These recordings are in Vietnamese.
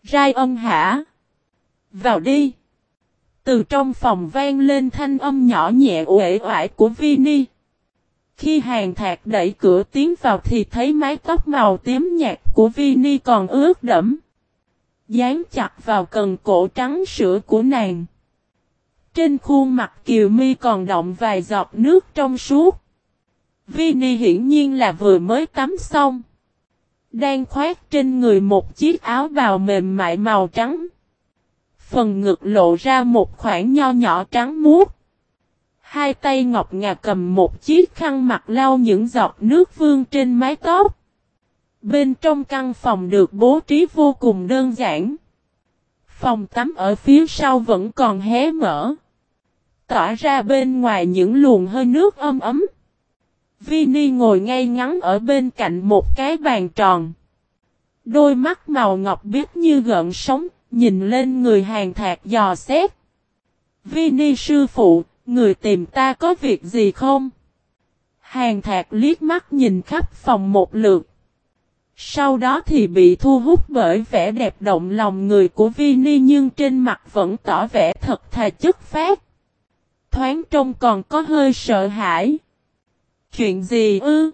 Ryan hả? Vào đi. Từ trong phòng vang lên thanh âm nhỏ nhẹ uể oải của Vinny. Khi Hàn Thạc đẩy cửa tiến vào thì thấy mái tóc màu tím nhạt của Vinny còn ướt đẫm. Dán chặt vào cần cổ trắng sữa của nàng. Trên khuôn mặt Kiều Mi còn đọng vài giọt nước trong suốt. Vinny hiển nhiên là vừa mới tắm xong. Đang khoác trên người một chiếc áo bào mềm mại màu trắng. Phần ngực lộ ra một khoảng nho nhỏ trắng muốt. Hai tay ngọc ngà cầm một chiếc khăn mặt lau những giọt nước vương trên mái tóc. Bên trong căn phòng được bố trí vô cùng đơn giản. Phòng tắm ở phía sau vẫn còn hé mở. Tỏa ra bên ngoài những luồng hơi nước ấm ấm. Vinny ngồi ngay ngắn ở bên cạnh một cái bàn tròn. Đôi mắt màu ngọc biếc như gợn sóng, nhìn lên người Hàn Thạc dò xét. Vinny sư phụ, người tìm ta có việc gì không? Hàn Thạc liếc mắt nhìn khắp phòng một lượt. Sau đó thì bị thu hút bởi vẻ đẹp động lòng người của Vinny nhưng trên mặt vẫn tỏ vẻ thật thà chất phác. Thoáng trông còn có hơi sợ hãi. Chuyện gì ư?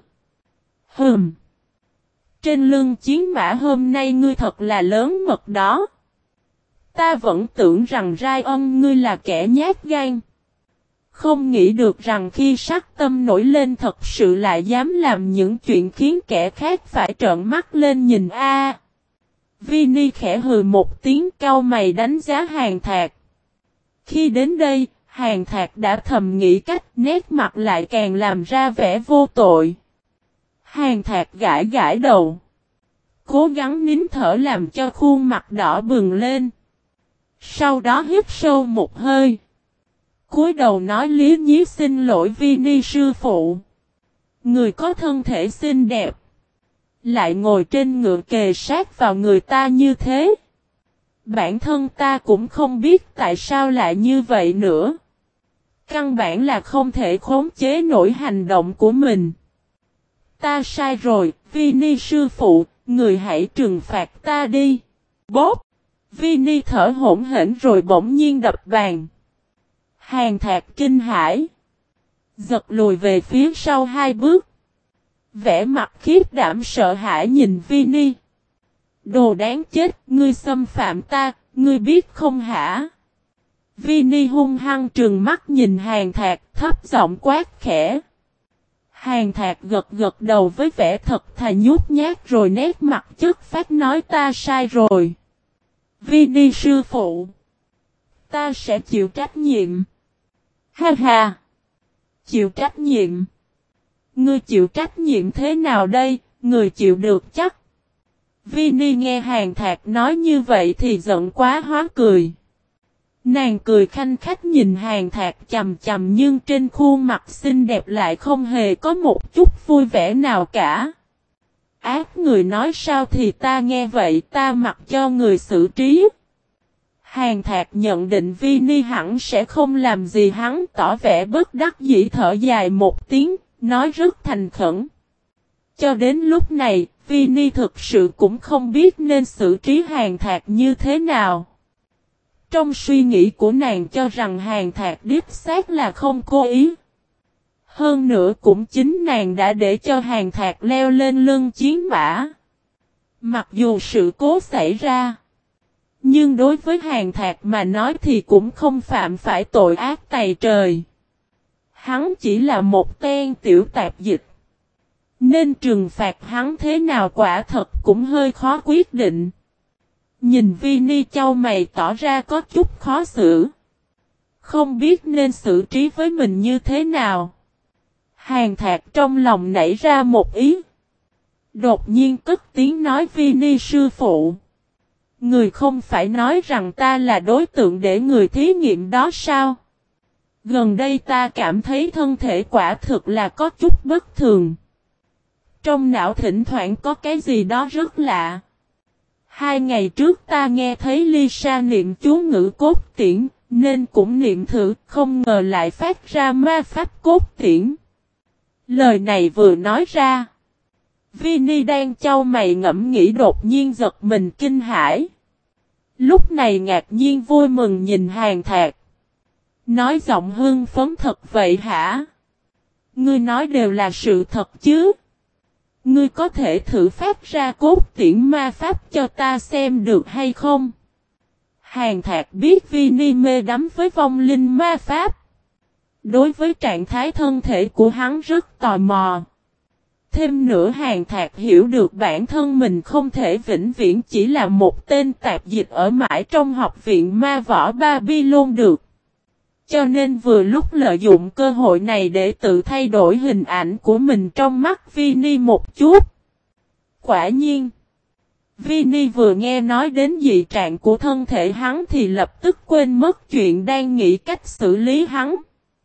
Trên lưng chiến mã hôm nay ngươi thật là lớn mật đó. Ta vẫn tưởng rằng Ryan ngươi là kẻ nhát gan. Không nghĩ được rằng khi sát tâm nổi lên thật sự lại dám làm những chuyện khiến kẻ khác phải trợn mắt lên nhìn a. Vinny khẽ hừ một tiếng cau mày đánh giá Hàn Thạc. Khi đến đây, Hàn Thạc đã thầm nghĩ cách, nét mặt lại càng làm ra vẻ vô tội. Hàn Thạc gãi gãi đầu. Cố gắng nín thở làm cho khuôn mặt đỏ bừng lên. Sau đó hít sâu một hơi. Cúi đầu nói lý nhí xin lỗi Vinny sư phụ. Người có thân thể xinh đẹp. Lại ngồi trên ngựa kề sát vào người ta như thế. Bản thân ta cũng không biết tại sao lại như vậy nữa. Căn bản là không thể khống chế nổi hành động của mình. Ta sai rồi, Vinny sư phụ, người hãy trừng phạt ta đi. Bốp! Vinny thở hổn hển rồi bỗng nhiên đập bàn. Hàn Thạc kinh hãi. Giật lùi về phía sau hai bước. Vẻ mặt khiếp đảm sợ hãi nhìn Vinny. Đồ đáng chết, ngươi xâm phạm ta, ngươi biết không hả? Vinny hung hăng trừng mắt nhìn Hàn Thạc, thấp giọng quát khẽ. Hàn Thạc gật gật đầu với vẻ thật thà nhút nhát rồi nét mặt chất phát nói ta sai rồi. Vinny sư phụ. Ta sẽ chịu trách nhiệm. Ha ha. Chịu trách nhiệm. Ngươi chịu trách nhiệm thế nào đây, người chịu được chắc. Vinny nghe Hàn Thạc nói như vậy thì giận quá hóa cười. Nàng cười khanh khách nhìn Hàn Thạc chằm chằm nhưng trên khuôn mặt xinh đẹp lại không hề có một chút vui vẻ nào cả. Ác người nói sao thì ta nghe vậy ta mặc cho người xử trí. Hàn Thạc nhận định Vinny hẳn sẽ không làm gì hắn tỏ vẻ bất đắc dĩ thở dài một tiếng, nói rất thành khẩn. Cho đến lúc này, Vinny thực sự cũng không biết nên xử trí Hàn Thạc như thế nào. Trong suy nghĩ của nàng cho rằng Hàn Thạc đích xác là không cố ý. Hơn nữa cũng chính nàng đã để cho Hàn Thạc leo lên lưng chiến mã. Mặc dù sự cố xảy ra. Nhưng đối với Hàn Thạc mà nói thì cũng không phạm phải tội ác tày trời. Hắn chỉ là một tên tiểu tạp dịch. Nên trừng phạt hắn thế nào quả thật cũng hơi khó quyết định. Nhìn Vinny chau mày tỏ ra có chút khó xử. Không biết nên xử trí với mình như thế nào. Hàn Thạc trong lòng nảy ra một ý. Đột nhiên cất tiếng nói Vinny sư phụ. Người không phải nói rằng ta là đối tượng để người thí nghiệm đó sao? Gần đây ta cảm thấy thân thể quả thực là có chút bất thường. Trong não thỉnh thoảng có cái gì đó rất lạ. 2 ngày trước ta nghe thấy Lisa niệm chú ngữ cốt tiễn, nên cũng niệm thử, không ngờ lại phát ra ma pháp cốt tiễn. Lời này vừa nói ra. Vinny đang chau mày ngẫm nghĩ đột nhiên giật mình kinh hãi. Lúc này ngạc nhiên vui mừng nhìn Hàn Thạc. Nói giọng hưng phấn thật vậy hả? Ngươi nói đều là sự thật chứ? Ngươi có thể thử phát ra cốt tiễn ma pháp cho ta xem được hay không? Hàn Thạc biết Vini mê đắm với vong linh ma pháp. Đối với trạng thái thân thể của hắn rất tò mò. Thêm nữa Hàn Thạc hiểu được bản thân mình không thể vĩnh viễn chỉ là một tên tạp dịch ở mãi trong học viện ma võ Babylon được. Cho nên vừa lúc lợi dụng cơ hội này để tự thay đổi hình ảnh của mình trong mắt Vini một chút. Quả nhiên, Vini vừa nghe nói đến dị trạng của thân thể hắn thì lập tức quên mất chuyện đang nghĩ cách xử lý hắn.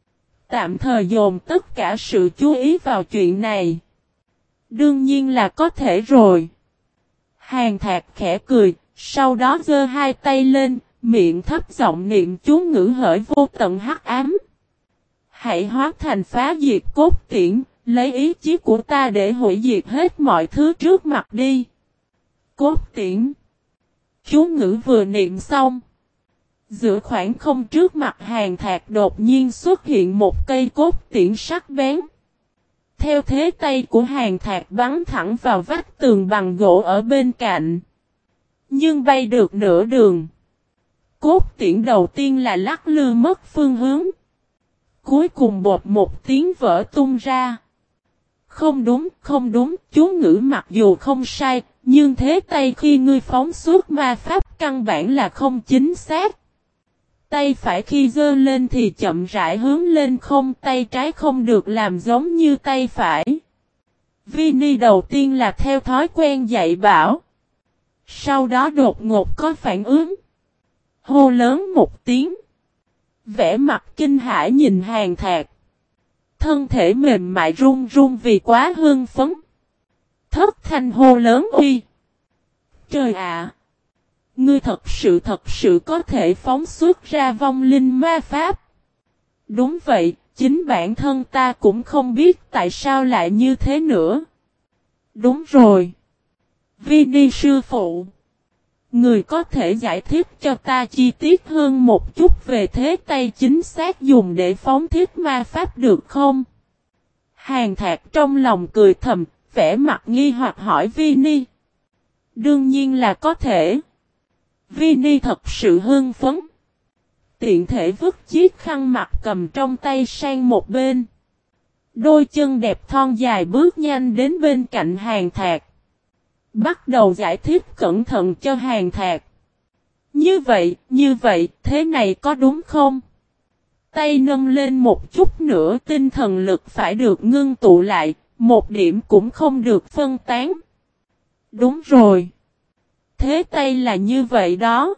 Tạm thời dồn tất cả sự chú ý vào chuyện này. Đương nhiên là có thể rồi. Hàn Thạc khẽ cười, sau đó giơ hai tay lên, miệng thấp giọng niệm chú ngữ hỡi vô tận hắc ám. Hãy hóa thành phá diệt cốt tiễn, lấy ý chí của ta để hủy diệt hết mọi thứ trước mặt đi. Cốt tiễn. Chú ngữ vừa niệm xong. Giữa khoảng không trước mặt Hàn Thạc đột nhiên xuất hiện một cây cốt tiễn sắc bén. Theo thế tay của Hàn Thạc bắn thẳng vào vách tường bằng gỗ ở bên cạnh. Nhưng bay được nửa đường. Cốt tiễn đầu tiên là lắc lư mất phương hướng. Cuối cùng bột một tiếng vỡ tung ra. Không đúng, chú ngữ mặc dù không sai, nhưng thế tay khi ngươi phóng xuất ma pháp căn bản là không chính xác. Tay phải khi giơ lên thì chậm rãi hướng lên không, tay trái không được làm giống như tay phải. Vini đầu tiên là theo thói quen dạy bảo. Sau đó đột ngột có phản ứng. Hô lớn một tiếng. Vẻ mặt kinh hãi nhìn Hàn Thạc. Thân thể mềm mại run run vì quá hưng phấn. Thất thanh hô lớn uy. Trời ạ! Ngươi thật sự có thể phóng xuất ra vong linh ma pháp. Đúng vậy, chính bản thân ta cũng không biết tại sao lại như thế nữa. Đúng rồi. Vini sư phụ. Người có thể giải thích cho ta chi tiết hơn một chút về thế tay chính xác dùng để phóng thiết ma pháp được không? Hàn Thạc trong lòng cười thầm, vẻ mặt nghi hoặc hỏi Vini. Đương nhiên là có thể. Vini thật sự hưng phấn. Tiện thể vứt chiếc khăn mặt cầm trong tay sang một bên. Đôi chân đẹp thon dài bước nhanh đến bên cạnh Hàn Thạc. Bắt đầu giải thích cẩn thận cho Hàn Thạc. Như vậy, thế này có đúng không? Tay nâng lên một chút nữa, tinh thần lực phải được ngưng tụ lại, một điểm cũng không được phân tán. Đúng rồi. Thế tay là như vậy đó.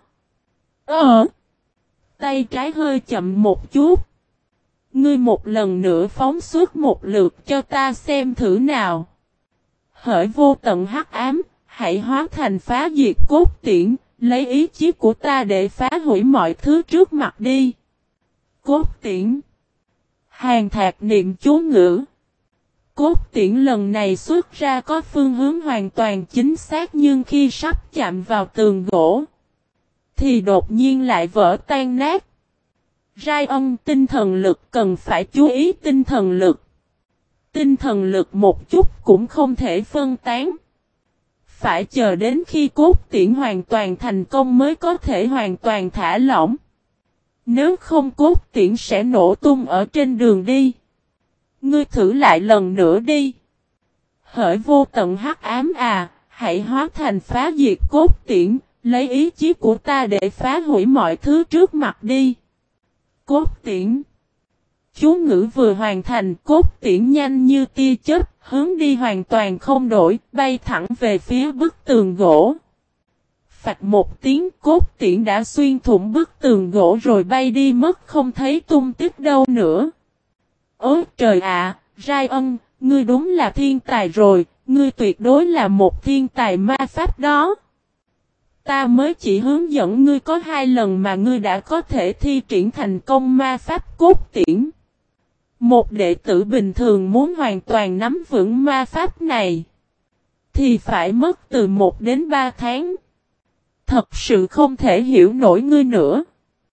Tay trái hơi chậm một chút. Ngươi một lần nữa phóng xuất một lượt cho ta xem thử nào. Hỡi vô tận hắc ám, hãy hóa thành phá diệt cốt tiễn, lấy ý chí của ta để phá hủy mọi thứ trước mặt đi. Cốt tiễn. Hàn Thạc niệm chú ngữ. Cốt tiễn lần này xuất ra có phương hướng hoàn toàn chính xác, nhưng khi sắp chạm vào tường gỗ thì đột nhiên lại vỡ tan nát. Ryan, tinh thần lực cần phải chú ý tinh thần lực. Tinh thần lực một chút cũng không thể phân tán. Phải chờ đến khi cốt tiễn hoàn toàn thành công mới có thể hoàn toàn thả lỏng. Nếu không cốt tiễn sẽ nổ tung ở trên đường đi. Ngươi thử lại lần nữa đi. Hỡi vô tận hắc ám à, hãy hóa thành phá diệt cốt tiễn, lấy ý chí của ta để phá hủy mọi thứ trước mặt đi. Cốt tiễn. Chú ngữ vừa hoàn thành, cốt tiễn nhanh như tia chớp, hướng đi hoàn toàn không đổi, bay thẳng về phía bức tường gỗ. Phạch một tiếng, cốt tiễn đã xuyên thủng bức tường gỗ rồi bay đi mất, không thấy tung tích đâu nữa. Ôi trời ạ, Ryan, ngươi đúng là thiên tài rồi, ngươi tuyệt đối là một thiên tài ma pháp đó. Ta mới chỉ hướng dẫn ngươi có 2 lần mà ngươi đã có thể thi triển thành công ma pháp cốt tiễn. Một đệ tử bình thường muốn hoàn toàn nắm vững ma pháp này thì phải mất từ 1 đến 3 tháng. Thật sự không thể hiểu nổi ngươi nữa.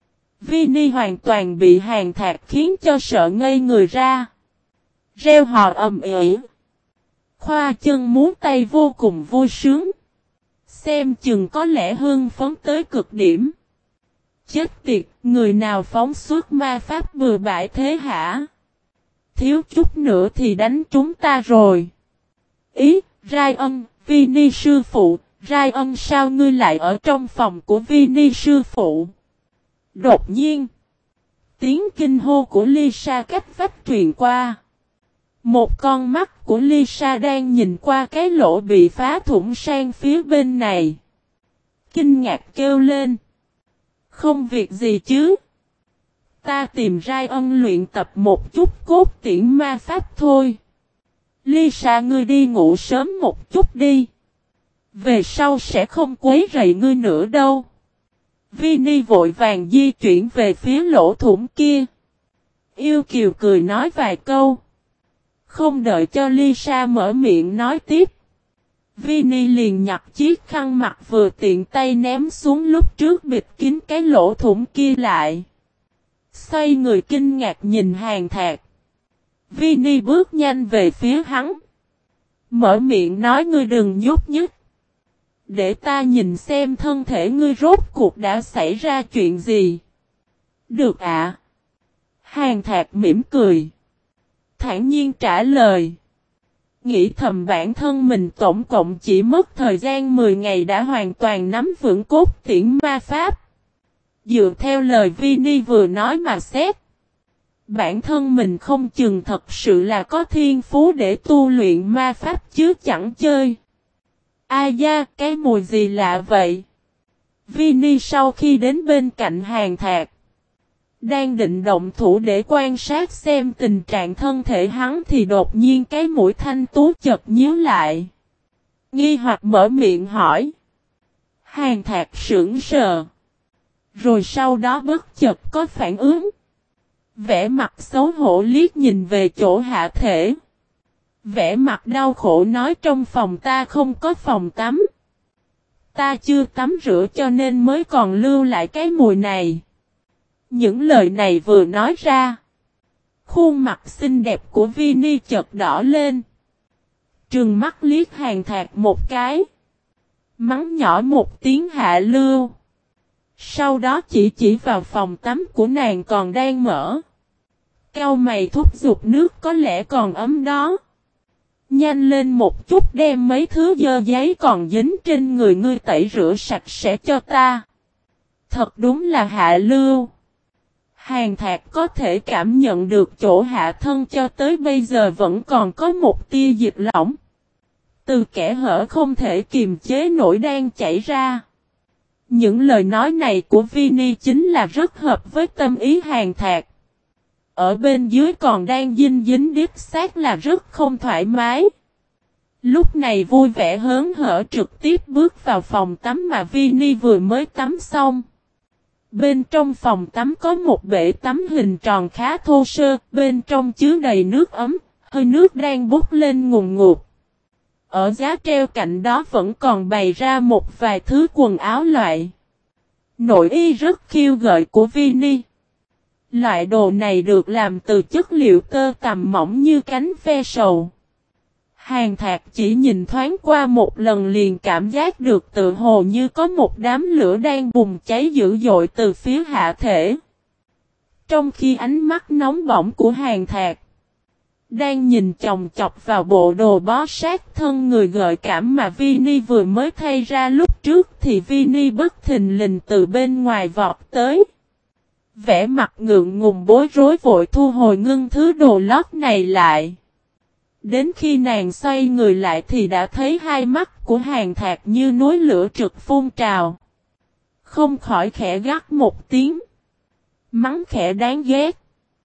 Vini hoàn toàn bị Hàn Thạc khiến cho sợ ngây người ra. Reo hò ầm ĩ. Khoa chân múa tay vô cùng vui sướng. Xem chừng có lẽ hưng phấn tới cực điểm. Chết tiệt, người nào phóng xuất ma pháp bừa bãi thế hả? Thiếu chút nữa thì đánh chúng ta rồi. Ý, Ryan, Vini sư phụ, Ryan sao ngươi lại ở trong phòng của Vini sư phụ? Đột nhiên, tiếng kinh hô của Lisa cách vách truyền qua. Một con mắt của Lisa đang nhìn qua cái lỗ bị phá thủng sang phía bên này. Kinh ngạc kêu lên. Không việc gì chứ. Ta tìm Ryan luyện tập một chút cốt tiễn ma pháp thôi. Lisa ngươi đi ngủ sớm một chút đi. Về sau sẽ không quấy rầy ngươi nữa đâu. Vini vội vàng di chuyển về phía lỗ thủng kia. Yêu Kiều cười nói vài câu. Không đợi cho Lisa mở miệng nói tiếp. Vini liền nhặt chiếc khăn mặt vừa tiện tay ném xuống lúc trước bịt kín cái lỗ thủng kia lại. Xoay người kinh ngạc nhìn Hàn Thạc. Vini bước nhanh về phía hắn. Mở miệng nói ngươi đừng nhúc nhích. Để ta nhìn xem thân thể ngươi rốt cuộc đã xảy ra chuyện gì. Được ạ. Hàn Thạc mỉm cười. Thản nhiên trả lời. Nghĩ thầm bản thân mình tổng cộng chỉ mất thời gian 10 ngày đã hoàn toàn nắm vững cốt tiễn ma pháp. Dựa theo lời Vini vừa nói mà xét. Bản thân mình không chừng thật sự là có thiên phú để tu luyện ma pháp chứ chẳng chơi. Ai da, cái mùi gì lạ vậy? Vini sau khi đến bên cạnh Hàn Thạc. Đang định động thủ để quan sát xem tình trạng thân thể hắn thì đột nhiên cái mũi thanh tú chợt nhíu lại. Nghi hoặc mở miệng hỏi. Hàn Thạc sững sờ. Rồi sau đó bất chợt có phản ứng. Vẻ mặt xấu hổ liếc nhìn về chỗ hạ thể. Vẻ mặt đau khổ nói trong phòng ta không có phòng tắm. Ta chưa tắm rửa cho nên mới còn lưu lại cái mùi này. Những lời này vừa nói ra. Khuôn mặt xinh đẹp của Vini chợt đỏ lên. Trừng mắt liếc Hàn Thạc một cái. Mắng nhỏ một tiếng hạ lưu. Sau đó chỉ vào phòng tắm của nàng còn đang mở. Cau mày thúc giục nước có lẽ còn ấm đó. Nhanh lên một chút đem mấy thứ dơ giấy còn dính trên người ngươi tẩy rửa sạch sẽ cho ta. Thật đúng là hạ lưu. Hàn Thạc có thể cảm nhận được chỗ hạ thân cho tới bây giờ vẫn còn có một tia dịch lỏng. Từ kẽ hở không thể kiềm chế nổi đang chảy ra. Những lời nói này của Vini chính là rất hợp với tâm ý Hàn Thạc. Ở bên dưới còn đang dinh dính điếp xác là rất không thoải mái. Lúc này vui vẻ hớn hở trực tiếp bước vào phòng tắm mà Vini vừa mới tắm xong. Bên trong phòng tắm có một bể tắm hình tròn khá thô sơ, bên trong chứa đầy nước ấm, hơi nước đang bốc lên ngùn ngụt. Ở giá treo cạnh đó vẫn còn bày ra một vài thứ quần áo loại. Nội y rất khiêu gợi của Vini. Loại đồ này được làm từ chất liệu tơ tằm mỏng như cánh ve sầu. Hàn Thạc chỉ nhìn thoáng qua một lần liền cảm giác được tự hồ như có một đám lửa đang bùng cháy dữ dội từ phía hạ thể. Trong khi ánh mắt nóng bỏng của Hàn Thạc đang nhìn chòng chọc vào bộ đồ bó sát thân người gợi cảm mà Vini vừa mới thay ra lúc trước thì Vini bất thình lình từ bên ngoài vọt tới. Vẻ mặt ngượng ngùng bối rối vội thu hồi ngưng thứ đồ lót này lại. Đến khi nàng xoay người lại thì đã thấy hai mắt của Hàn Thạc như núi lửa trực phun trào. Không khỏi khẽ gắt một tiếng. Mắng khẽ đáng ghét.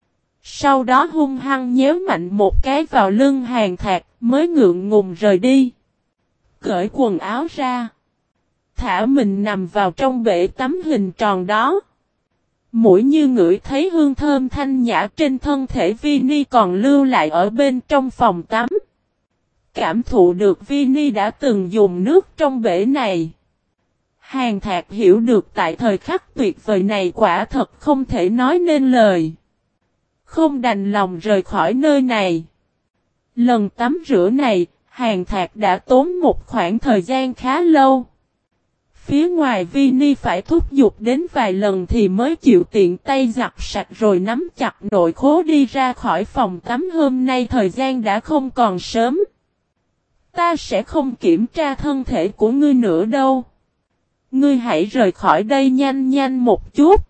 Sau đó hung hăng nhéo mạnh một cái vào lưng Hàn Thạc mới ngượng ngùng rời đi. Cởi quần áo ra. Thả mình nằm vào trong bể tắm hình tròn đó. Mũi như ngửi thấy hương thơm thanh nhã trên thân thể Vini còn lưu lại ở bên trong phòng tắm. Cảm thụ được Vini đã từng dùng nước trong bể này. Hàn Thạc hiểu được tại thời khắc tuyệt vời này quả thật không thể nói nên lời. Không đành lòng rời khỏi nơi này. Lần tắm rửa này, Hàn Thạc đã tốn một khoảng thời gian khá lâu. Phía ngoài Vini phải thúc giục đến vài lần thì mới chịu tiện tay giặt sạch rồi nắm chặt nội khố đi ra khỏi phòng tắm. Hôm nay thời gian đã không còn sớm. Ta sẽ không kiểm tra thân thể của ngươi nữa đâu. Ngươi hãy rời khỏi đây nhanh nhanh một chút.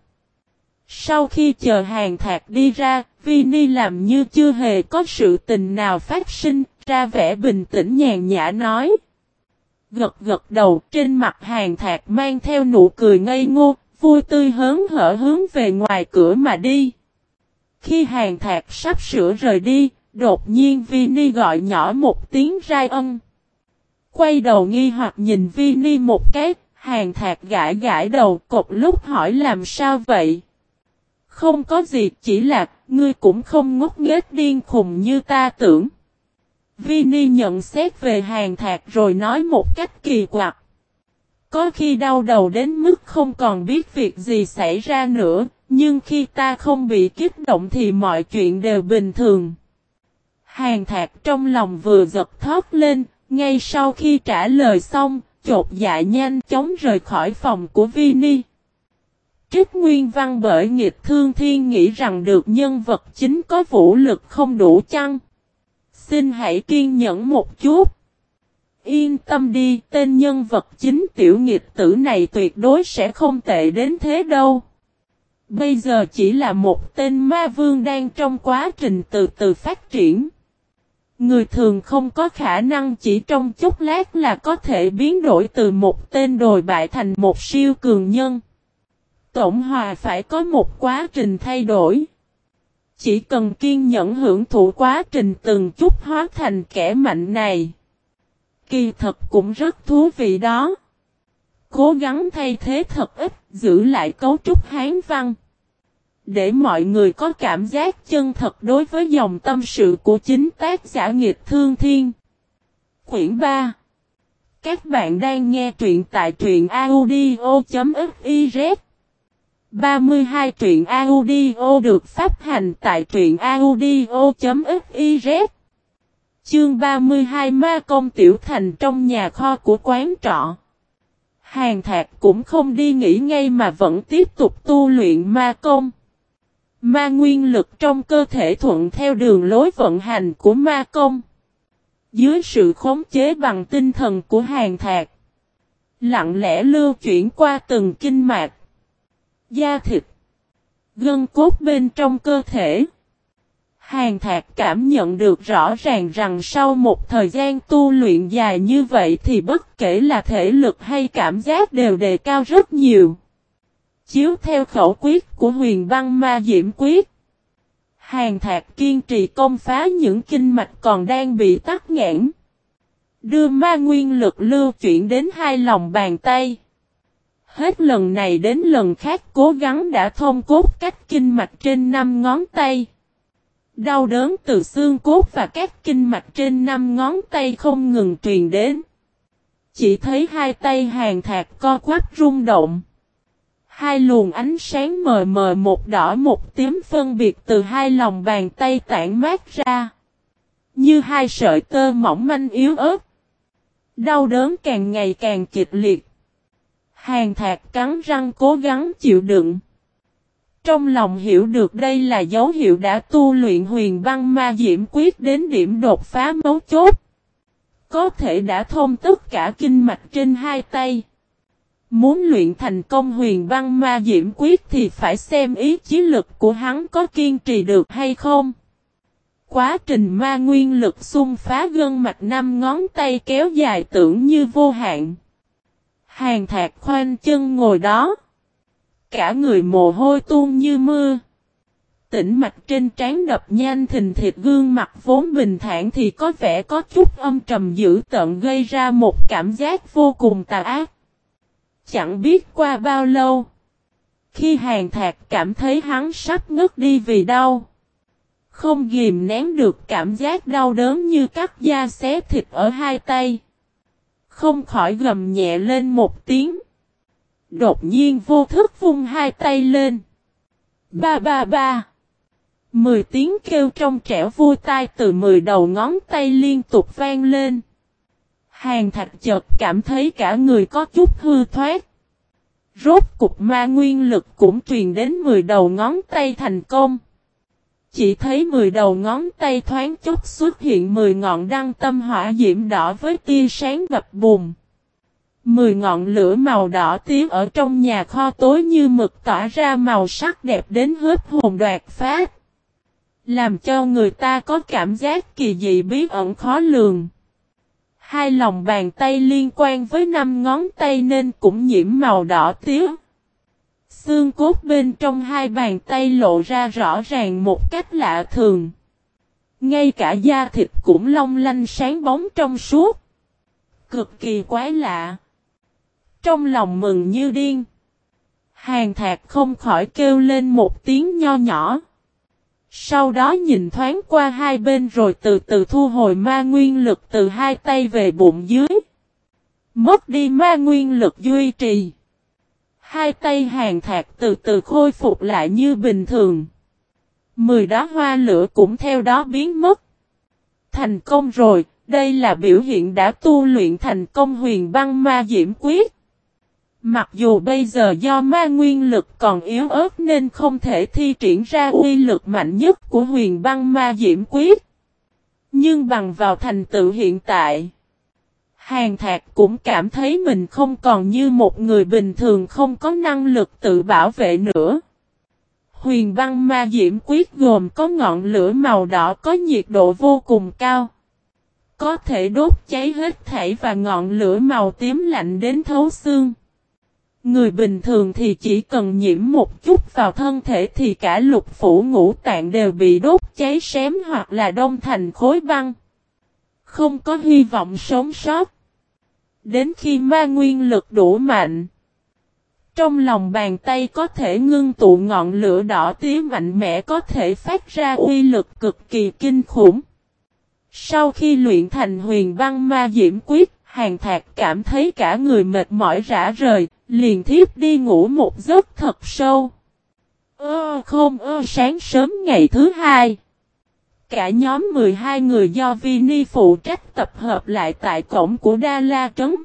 Sau khi chờ Hàn Thạc đi ra, Vini làm như chưa hề có sự tình nào phát sinh, ra vẻ bình tĩnh nhàn nhã nói. Gật gật đầu, trên mặt Hàn Thạc mang theo nụ cười ngây ngô, vui tươi hớn hở hướng về ngoài cửa mà đi. Khi Hàn Thạc sắp sửa rời đi, đột nhiên Vini gọi nhỏ một tiếng Ryan. Quay đầu nghi hoặc nhìn Vini một cái, Hàn Thạc gãi gãi đầu, cột lúc hỏi làm sao vậy? Không có gì, chỉ là ngươi cũng không ngốc nghếch điên khùng như ta tưởng. Vini nhận xét về Hàn Thạc rồi nói một cách kỳ quặc. Có khi đau đầu đến mức không còn biết việc gì xảy ra nữa, nhưng khi ta không bị kích động thì mọi chuyện đều bình thường. Hàn Thạc trong lòng vừa giật thót lên, ngay sau khi trả lời xong, chột dạ nhanh chóng rời khỏi phòng của Vini. Trích Nguyên Văn bởi nghịch thương thiên nghĩ rằng được nhân vật chính có vũ lực không đủ chăng? Xin hãy kiên nhẫn một chút. Yên tâm đi, tên nhân vật chính tiểu nghịch tử này tuyệt đối sẽ không tệ đến thế đâu. Bây giờ chỉ là một tên ma vương đang trong quá trình từ từ phát triển. Người thường không có khả năng chỉ trong chốc lát là có thể biến đổi từ một tên đồi bại thành một siêu cường nhân. Tổng hòa phải có một quá trình thay đổi. Chỉ cần kiên nhẫn hưởng thụ quá trình từng chút hóa thành kẻ mạnh này. Kỳ thật cũng rất thú vị đó. Cố gắng thay thế thật ít, giữ lại cấu trúc Hán văn. Để mọi người có cảm giác chân thật đối với dòng tâm sự của chính tác giả nghịch thương thiên. Quyển 3. Các bạn đang nghe truyện tại truyện audio.fiz 32 truyện audio được phát hành tại truyện audio.fiz. Chương 32 Ma Công Tiểu Thành trong nhà kho của quán trọ. Hàn Thạc cũng không đi nghỉ ngay mà vẫn tiếp tục tu luyện ma công. Ma nguyên lực trong cơ thể thuận theo đường lối vận hành của ma công. Dưới sự khống chế bằng tinh thần của Hàn Thạc, lặng lẽ lưu chuyển qua từng kinh mạch, da thịt, gân cốt bên trong cơ thể. Hàn Thạc cảm nhận được rõ ràng rằng sau một thời gian tu luyện dài như vậy thì bất kể là thể lực hay cảm giác đều đề cao rất nhiều. Chiếu theo khẩu quyết của Huyền Băng Ma Diễm Quyết, Hàn Thạc kiên trì công phá những kinh mạch còn đang bị tắc nghẽn. Đưa ma nguyên lực lưu chuyển đến hai lòng bàn tay. Hết lần này đến lần khác cố gắng đã thông cốt các kinh mạch trên 5 ngón tay. Đau đớn từ xương cốt và các kinh mạch trên 5 ngón tay không ngừng truyền đến. Chỉ thấy hai tay Hàn Thạc co quắp rung động. Hai luồng ánh sáng mờ mờ một đỏ một tím phân biệt từ hai lòng bàn tay tản mát ra. Như hai sợi tơ mỏng manh yếu ớt. Đau đớn càng ngày càng kịch liệt. Hàn Thạc cắn răng cố gắng chịu đựng. Trong lòng hiểu được đây là dấu hiệu đã tu luyện Huyền Băng Ma Diễm Quyết đến điểm đột phá mấu chốt. Có thể đã thông tất cả kinh mạch trên hai tay. Muốn luyện thành công Huyền Băng Ma Diễm Quyết thì phải xem ý chí lực của hắn có kiên trì được hay không. Quá trình ma nguyên lực xung phá gân mạch 5 ngón tay kéo dài tưởng như vô hạn. Hàn Thạc khoanh chân ngồi đó. Cả người mồ hôi tuôn như mưa. Tĩnh mạch trên trán đập nhanh thình thịch, gương mặt vốn bình thản thì có vẻ có chút âm trầm dữ tợn, gây ra một cảm giác vô cùng tà ác. Chẳng biết qua bao lâu, khi Hàn Thạc cảm thấy hắn sắp ngất đi vì đau, không ghim nén được cảm giác đau đớn như cắt da xé thịt ở hai tay, không khỏi gầm nhẹ lên một tiếng. Đột nhiên vô thức vung hai tay lên. Ba ba ba. 10 tiếng kêu trong trẻo vui tai từ 10 đầu ngón tay liên tục vang lên. Hàn Thạch chợt cảm thấy cả người có chút hư thoát. Rốt cục ma nguyên lực cũng truyền đến 10 đầu ngón tay thành công. Chỉ thấy 10 đầu ngón tay thoáng chốc xuất hiện 10 ngọn đăng tâm hỏa diễm đỏ với tia sáng bập bùng. 10 ngọn lửa màu đỏ tía ở trong nhà kho tối như mực tỏa ra màu sắc đẹp đến hớp hồn đoạt phát. Làm cho người ta có cảm giác kỳ dị bí ẩn khó lường. Hai lòng bàn tay liên quan với 5 ngón tay nên cũng nhiễm màu đỏ tía. Xương cốt bên trong hai bàn tay lộ ra rõ ràng một cách lạ thường. Ngay cả da thịt cũng long lanh sáng bóng trong suốt. Cực kỳ quái lạ. Trong lòng mừng như điên. Hàn Thạc không khỏi kêu lên một tiếng nho nhỏ. Sau đó nhìn thoáng qua hai bên rồi từ từ thu hồi ma nguyên lực từ hai tay về bụng dưới. Mất đi ma nguyên lực duy trì. Hai tay Hàn Thạc từ từ khôi phục lại như bình thường. 10 đóa hoa lửa cũng theo đó biến mất. Thành công rồi, đây là biểu hiện đã tu luyện thành công huyền băng ma diễm quyết. Mặc dù bây giờ do ma nguyên lực còn yếu ớt nên không thể thi triển ra uy lực mạnh nhất của huyền băng ma diễm quyết. Nhưng bằng vào thành tựu hiện tại, Hàn Thạc cũng cảm thấy mình không còn như một người bình thường không có năng lực tự bảo vệ nữa. Huyền băng ma diễm quyết gồm có ngọn lửa màu đỏ có nhiệt độ vô cùng cao. Có thể đốt cháy hết thảy và ngọn lửa màu tím lạnh đến thấu xương. Người bình thường thì chỉ cần nhiễm một chút vào thân thể thì cả lục phủ ngũ tạng đều bị đốt cháy xém hoặc là đông thành khối băng. Không có hy vọng sống sót. Đến khi ma nguyên lực đủ mạnh, trong lòng bàn tay có thể ngưng tụ ngọn lửa đỏ tía mạnh mẽ có thể phát ra uy lực cực kỳ kinh khủng. Sau khi luyện thành huyền băng ma diễm quyết, Hàn Thạc cảm thấy cả người mệt mỏi rã rời, liền thiếp đi ngủ một giấc thật sâu. Sáng sớm ngày thứ hai, cả nhóm 12 người do Vini phụ trách tập hợp lại tại cổng của Đa La Trấn.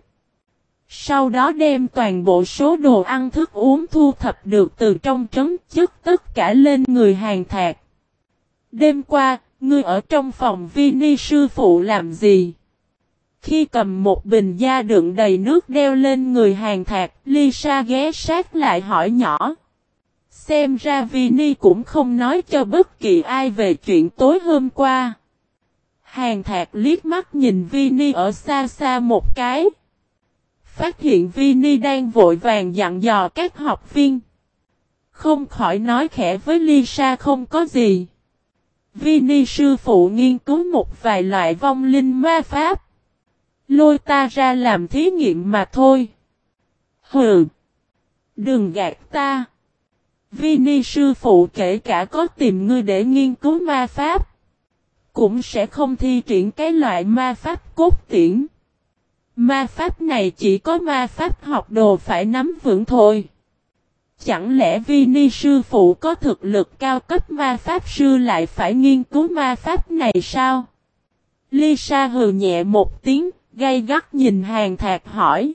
Sau đó đem toàn bộ số đồ ăn thức uống thu thập được từ trong trấn chất tất cả lên người Hàn Thạc. Đêm qua, ngươi ở trong phòng Vini sư phụ làm gì? Khi cầm một bình da đựng đầy nước đeo lên người Hàn Thạc, Lisa ghé sát lại hỏi nhỏ. Xem ra Vini cũng không nói cho bất kỳ ai về chuyện tối hôm qua. Hàn Thạc liếc mắt nhìn Vini ở xa xa một cái. Phát hiện Vini đang vội vàng dặn dò các học viên. Không khỏi nói khẽ với Lisa không có gì. Vini sư phụ nghiên cứu một vài loại vong linh ma pháp. Lôi ta ra làm thí nghiệm mà thôi. Hừ. Đừng gạt ta. Vini sư phụ kể cả có tìm ngươi để nghiên cứu ma pháp, cũng sẽ không thi triển cái loại ma pháp cốt tiễn. Ma pháp này chỉ có ma pháp học đồ phải nắm vững thôi. Chẳng lẽ Vini sư phụ có thực lực cao cấp ma pháp sư lại phải nghiên cứu ma pháp này sao? Lisa hừ nhẹ một tiếng, gay gắt nhìn Hàn Thạc hỏi.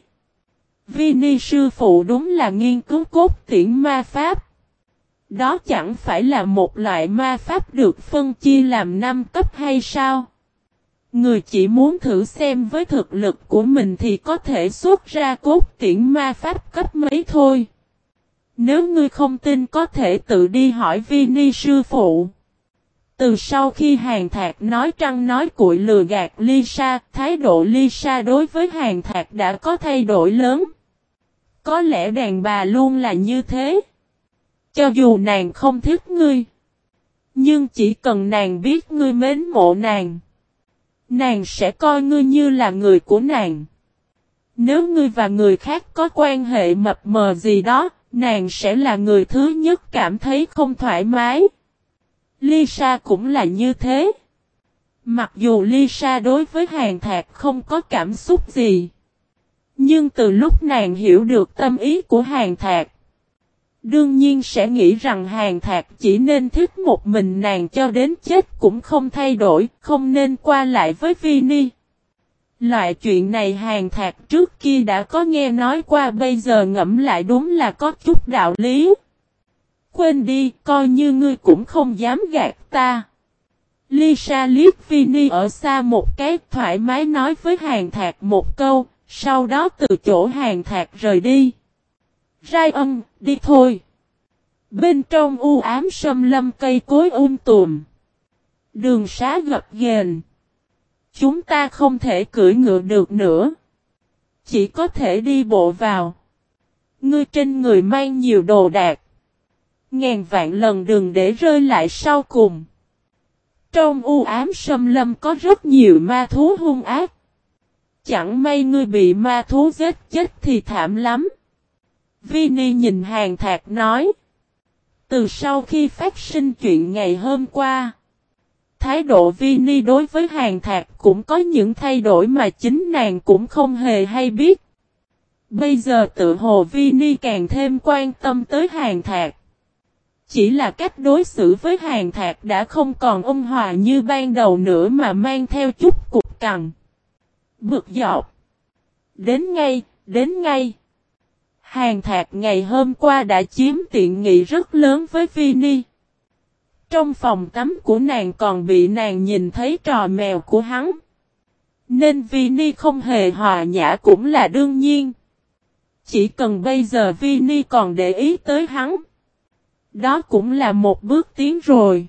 Vini sư phụ đúng là nghiên cứu cốt tiễn ma pháp. Đó chẳng phải là một loại ma pháp được phân chia làm 5 cấp hay sao? Người chỉ muốn thử xem với thực lực của mình thì có thể xuất ra cốt tiễn ma pháp cấp mấy thôi. Nếu ngươi không tin có thể tự đi hỏi Vini sư phụ. Từ sau khi Hàn Thạc nói trăng nói cuội lừa gạt Lisa, thái độ Lisa đối với Hàn Thạc đã có thay đổi lớn. Có lẽ đàn bà luôn là như thế. Cho dù nàng không thích ngươi, nhưng chỉ cần nàng biết ngươi mến mộ nàng, nàng sẽ coi ngươi như là người của nàng. Nếu ngươi và người khác có quan hệ mập mờ gì đó, nàng sẽ là người thứ nhất cảm thấy không thoải mái. Lisa cũng là như thế. Mặc dù Lisa đối với Hàn Thạc không có cảm xúc gì, Nhưng từ lúc nàng hiểu được tâm ý của Hàn Thạc, đương nhiên sẽ nghĩ rằng Hàn Thạc chỉ nên thích một mình nàng cho đến chết cũng không thay đổi, không nên qua lại với Vini. Loại chuyện này Hàn Thạc trước kia đã có nghe nói qua, bây giờ ngẫm lại đúng là có chút đạo lý. Quên đi, coi như ngươi cũng không dám gạt ta. Lisa liếc Vini ở xa một cái, thoải mái nói với Hàn Thạc một câu, sau đó từ chỗ Hàn Thạc rời đi. Ryan, đi thôi. Bên trong u ám sâm lâm, cây cối tùm. Đường xá gập ghềnh. Chúng ta không thể cưỡi ngựa được nữa. Chỉ có thể đi bộ vào. Ngươi trên người mang nhiều đồ đạc. Ngàn vạn lần đừng để rơi lại sau cùng. Trong u ám sâm lâm có rất nhiều ma thú hung ác. Chẳng may ngươi bị ma thú giết chết thì thảm lắm. Vini nhìn Hàn Thạc nói. Từ sau khi phát sinh chuyện ngày hôm qua, thái độ Vini đối với Hàn Thạc cũng có những thay đổi mà chính nàng cũng không hề hay biết. Bây giờ tự hồ Vini càng thêm quan tâm tới Hàn Thạc. Chỉ là cách đối xử với Hàn Thạc đã không còn ôn hòa như ban đầu nữa mà mang theo chút cục cằn. Bực dọc. Đến ngay. Hàn Thạc ngày hôm qua đã chiếm tiện nghi rất lớn với Vini. Trong phòng tắm của nàng còn bị nàng nhìn thấy trò mèo của hắn. Nên Vini không hề hòa nhã cũng là đương nhiên. Chỉ cần bây giờ Vini còn để ý tới hắn, đó cũng là một bước tiến rồi.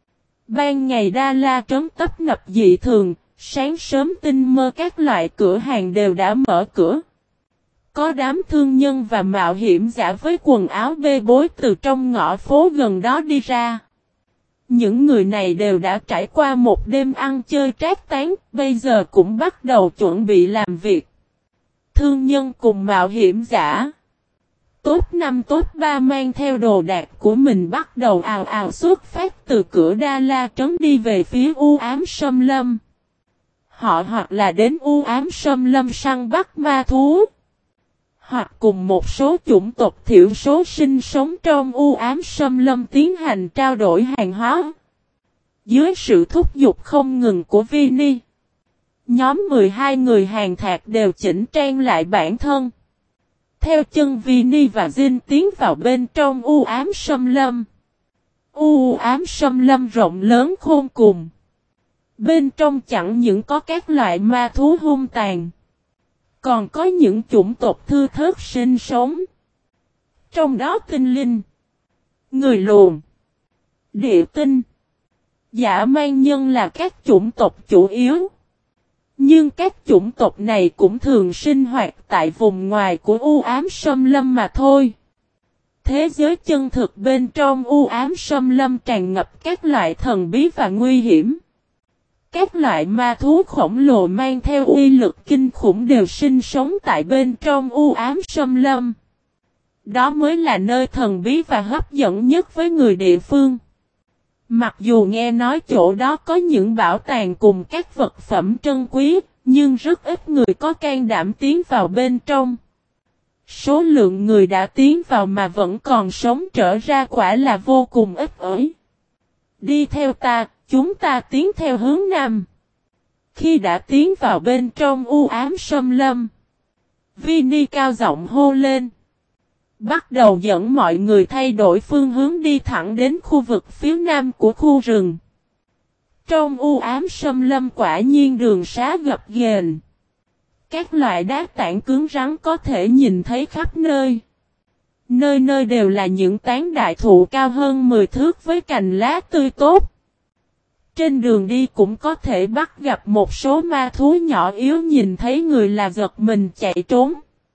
Ban ngày Đa La trấn tấp nập dị thường, sáng sớm tinh mơ các loại cửa hàng đều đã mở cửa. Có đám thương nhân và mạo hiểm giả với quần áo bê bối từ trong ngõ phố gần đó đi ra. Những người này đều đã trải qua một đêm ăn chơi trác tán, bây giờ cũng bắt đầu chuẩn bị làm việc. Thương nhân cùng mạo hiểm giả, top 5 top 3 mang theo đồ đạc của mình bắt đầu ào ào xuất phát từ cửa Đa La trấn đi về phía u ám sâm lâm. Họ hoặc là đến u ám sâm lâm săn bắt ma thú, hoặc cùng một số chủng tộc thiểu số sinh sống trong u ám sâm lâm tiến hành trao đổi hàng hóa. Dưới sự thúc giục không ngừng của Vini, nhóm 12 người Hàn Thạc đều chỉnh trang lại bản thân. Theo chân Vini và Jin tiến vào bên trong u ám sâm lâm. U ám sâm lâm rộng lớn khôn cùng. Bên trong chẳng những có các loại ma thú hung tàn, còn có những chủng tộc thưa thớt sinh sống. Trong đó tinh linh, người luồn, địa tinh, dã man nhân là các chủng tộc chủ yếu. Nhưng các chủng tộc này cũng thường sinh hoạt tại vùng ngoài của u ám sâm lâm mà thôi. Thế giới chân thực bên trong u ám sâm lâm tràn ngập các loại thần bí và nguy hiểm. Các loại ma thú khổng lồ mang theo uy lực kinh khủng đều sinh sống tại bên trong u ám sâm lâm. Đó mới là nơi thần bí và hấp dẫn nhất với người địa phương. Mặc dù nghe nói chỗ đó có những bảo tàng cùng các vật phẩm trân quý, nhưng rất ít người có can đảm tiến vào bên trong. Số lượng người đã tiến vào mà vẫn còn sống trở ra quả là vô cùng ít ỏi. Đi theo ta, chúng ta tiến theo hướng nam. Khi đã tiến vào bên trong u ám sâm lâm, Vini cao giọng hô lên. Bắt đầu dẫn mọi người thay đổi phương hướng đi thẳng đến khu vực phía nam của khu rừng. Trong u ám sâm lâm quả nhiên đường xá gập ghềnh. Các loại đá tảng cứng rắn có thể nhìn thấy khắp nơi. Nơi nơi đều là những tán đại thụ cao hơn 10 thước với cành lá tươi tốt. Trên đường đi cũng có thể bắt gặp một số ma thú nhỏ yếu, nhìn thấy người là giật mình chạy trốn.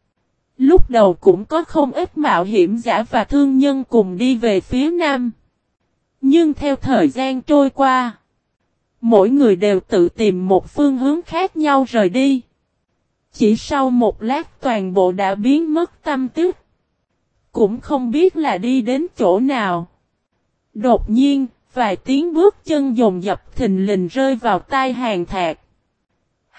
Lúc đầu cũng có không ít mạo hiểm giả và thương nhân cùng đi về phía nam. Nhưng theo thời gian trôi qua, mỗi người đều tự tìm một phương hướng khác nhau rời đi. Chỉ sau một lát toàn bộ đã biến mất tăm tích. Cũng không biết là đi đến chỗ nào. Đột nhiên, vài tiếng bước chân dồn dập thình lình rơi vào tai Hàn Thạc.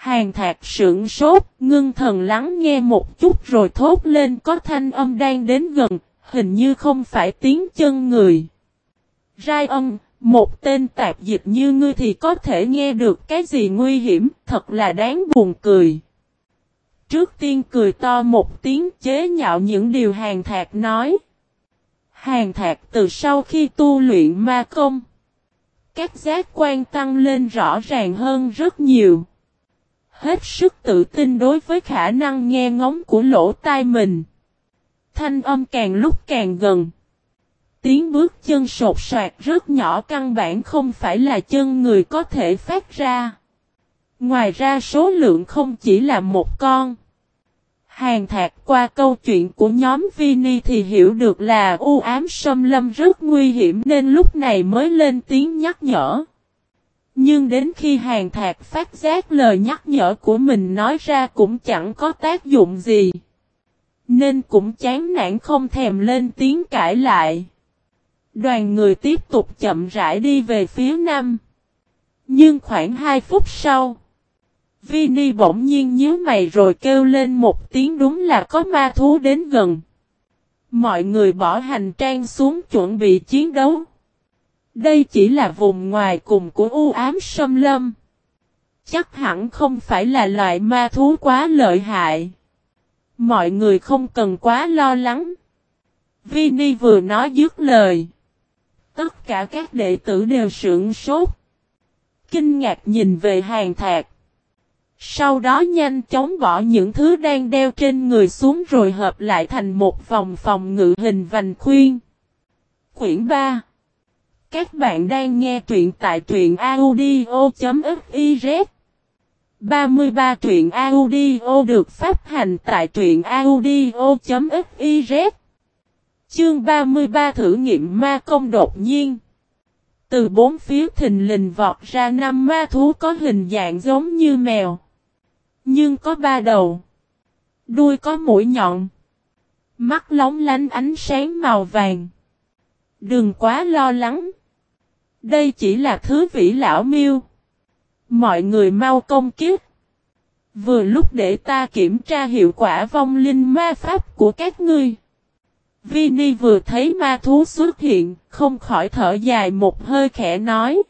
Hàn Thạc sững sốt, ngưng thần lắng nghe một chút rồi thốt lên có thanh âm đang đến gần, hình như không phải tiếng chân người. Rai Ân, một tên tạp dịch như ngươi thì có thể nghe được cái gì nguy hiểm, thật là đáng buồn cười. Trước tiên cười to một tiếng chế nhạo những điều Hàn Thạc nói. Hàn Thạc từ sau khi tu luyện ma công, các giác quan tăng lên rõ ràng hơn rất nhiều. Hết sức tự tin đối với khả năng nghe ngóng của lỗ tai mình. Thanh âm càng lúc càng gần. Tiếng bước chân sột soạt rất nhỏ căn bản không phải là chân người có thể phát ra. Ngoài ra số lượng không chỉ là một con. Hàn Thạc qua câu chuyện của nhóm Vini thì hiểu được là u ám xâm lâm rất nguy hiểm nên lúc này mới lên tiếng nhắc nhở. Nhưng đến khi Hàn Thạc phát giác lời nhắc nhở của mình nói ra cũng chẳng có tác dụng gì. Nên cũng chán nản không thèm lên tiếng cãi lại. Đoàn người tiếp tục chậm rãi đi về phía nam. Nhưng khoảng 2 phút sau, Vini bỗng nhiên nhíu mày rồi kêu lên một tiếng đúng là có ma thú đến gần. Mọi người bỏ hành trang xuống chuẩn bị chiến đấu. Đây chỉ là vùng ngoài cùng của u ám xâm lâm. Chắc hẳn không phải là loại ma thú quá lợi hại. Mọi người không cần quá lo lắng. Vini vừa nói dứt lời. Tất cả các đệ tử đều sửng sốt. Kinh ngạc nhìn về Hàn Thạc. Sau đó nhanh chóng bỏ những thứ đang đeo trên người xuống rồi hợp lại thành một vòng phòng ngự hình vành khuyên. Quyển 3. Các bạn đang nghe truyện tại truyện audio.fiz 33 truyện audio được phát hành tại truyện audio.fiz. Chương 33 thử nghiệm ma công đột nhiên. Từ bốn phía thình lình vọt ra 5 ma thú có hình dạng giống như mèo. Nhưng có 3 đầu. Đuôi có mũi nhọn. Mắt lóng lánh ánh sáng màu vàng. Đừng quá lo lắng. Đây chỉ là thứ vĩ lão miêu. Mọi người mau công kiếp. Vừa lúc để ta kiểm tra hiệu quả vong linh ma pháp của các ngươi. Vini vừa thấy ma thú xuất hiện, không khỏi thở dài một hơi khẽ nói.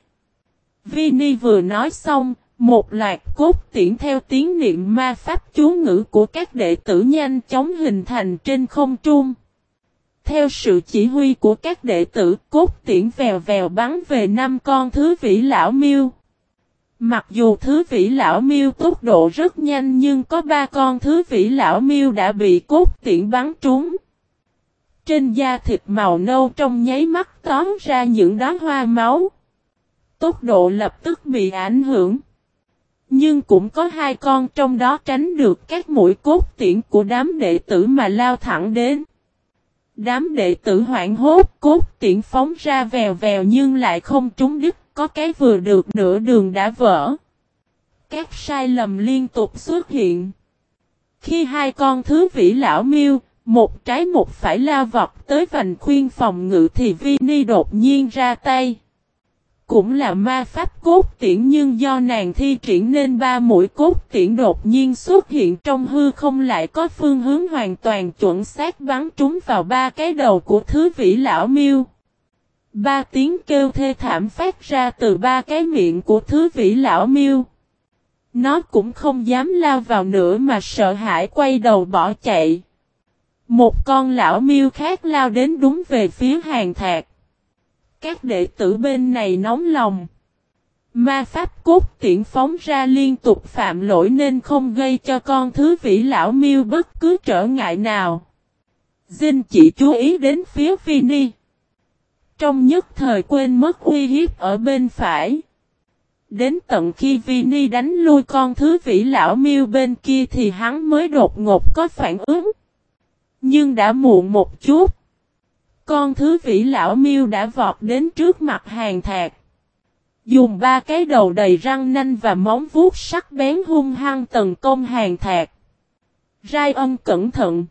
Vini vừa nói xong, một loạt cốt tiễn theo tiếng niệm ma pháp chú ngữ của các đệ tử nhanh chóng hình thành trên không trung. Theo sự chỉ huy của các đệ tử, cốt tiễn vèo vèo bắn về 5 con thứ vĩ lão miêu. Mặc dù thứ vĩ lão miêu tốc độ rất nhanh nhưng có 3 con thứ vĩ lão miêu đã bị cốt tiễn bắn trúng. Trên da thịt màu nâu trong nháy mắt tóm ra những đóa hoa máu. Tốc độ lập tức bị ảnh hưởng. Nhưng cũng có 2 con trong đó tránh được các mũi cốt tiễn của đám đệ tử mà lao thẳng đến. Đám đệ tử hoảng hốt, cốt tiễn phóng ra vèo vèo nhưng lại không trúng đích, có cái vừa được nửa đường đã vỡ. Các sai lầm liên tục xuất hiện. Khi 2 con thứ vĩ lão miêu, một trái một phải lao vọt tới vành khuyên phòng ngự thì Vini đột nhiên ra tay. Cũng là ma pháp cốt tiễn nhưng do nàng thi triển nên 3 mũi cốt tiễn đột nhiên xuất hiện trong hư không lại có phương hướng hoàn toàn chuẩn xác bắn trúng vào 3 cái đầu của thứ vĩ lão miêu. 3 tiếng kêu thê thảm phát ra từ 3 cái miệng của thứ vĩ lão miêu. Nó cũng không dám lao vào nữa mà sợ hãi quay đầu bỏ chạy. Một con lão miêu khác lao đến đúng về phía Hàn Thạc. Các đệ tử bên này nóng lòng. Ma pháp cốt tiễn phóng ra liên tục phạm lỗi nên không gây cho con thứ vĩ lão miêu bất cứ trở ngại nào. Dinh chỉ chú ý đến phía Vini. Trong nhất thời quên mất uy hiếp ở bên phải. Đến tận khi Vini đánh lui con thứ vĩ lão miêu bên kia thì hắn mới đột ngột có phản ứng. Nhưng đã muộn một chút. Con thứ vĩ lão miêu đã vọt đến trước mặt Hàn Thạc. Dùng 3 cái đầu đầy răng nanh và móng vuốt sắc bén hung hăng tấn công Hàn Thạc. Rai Ân cẩn thận.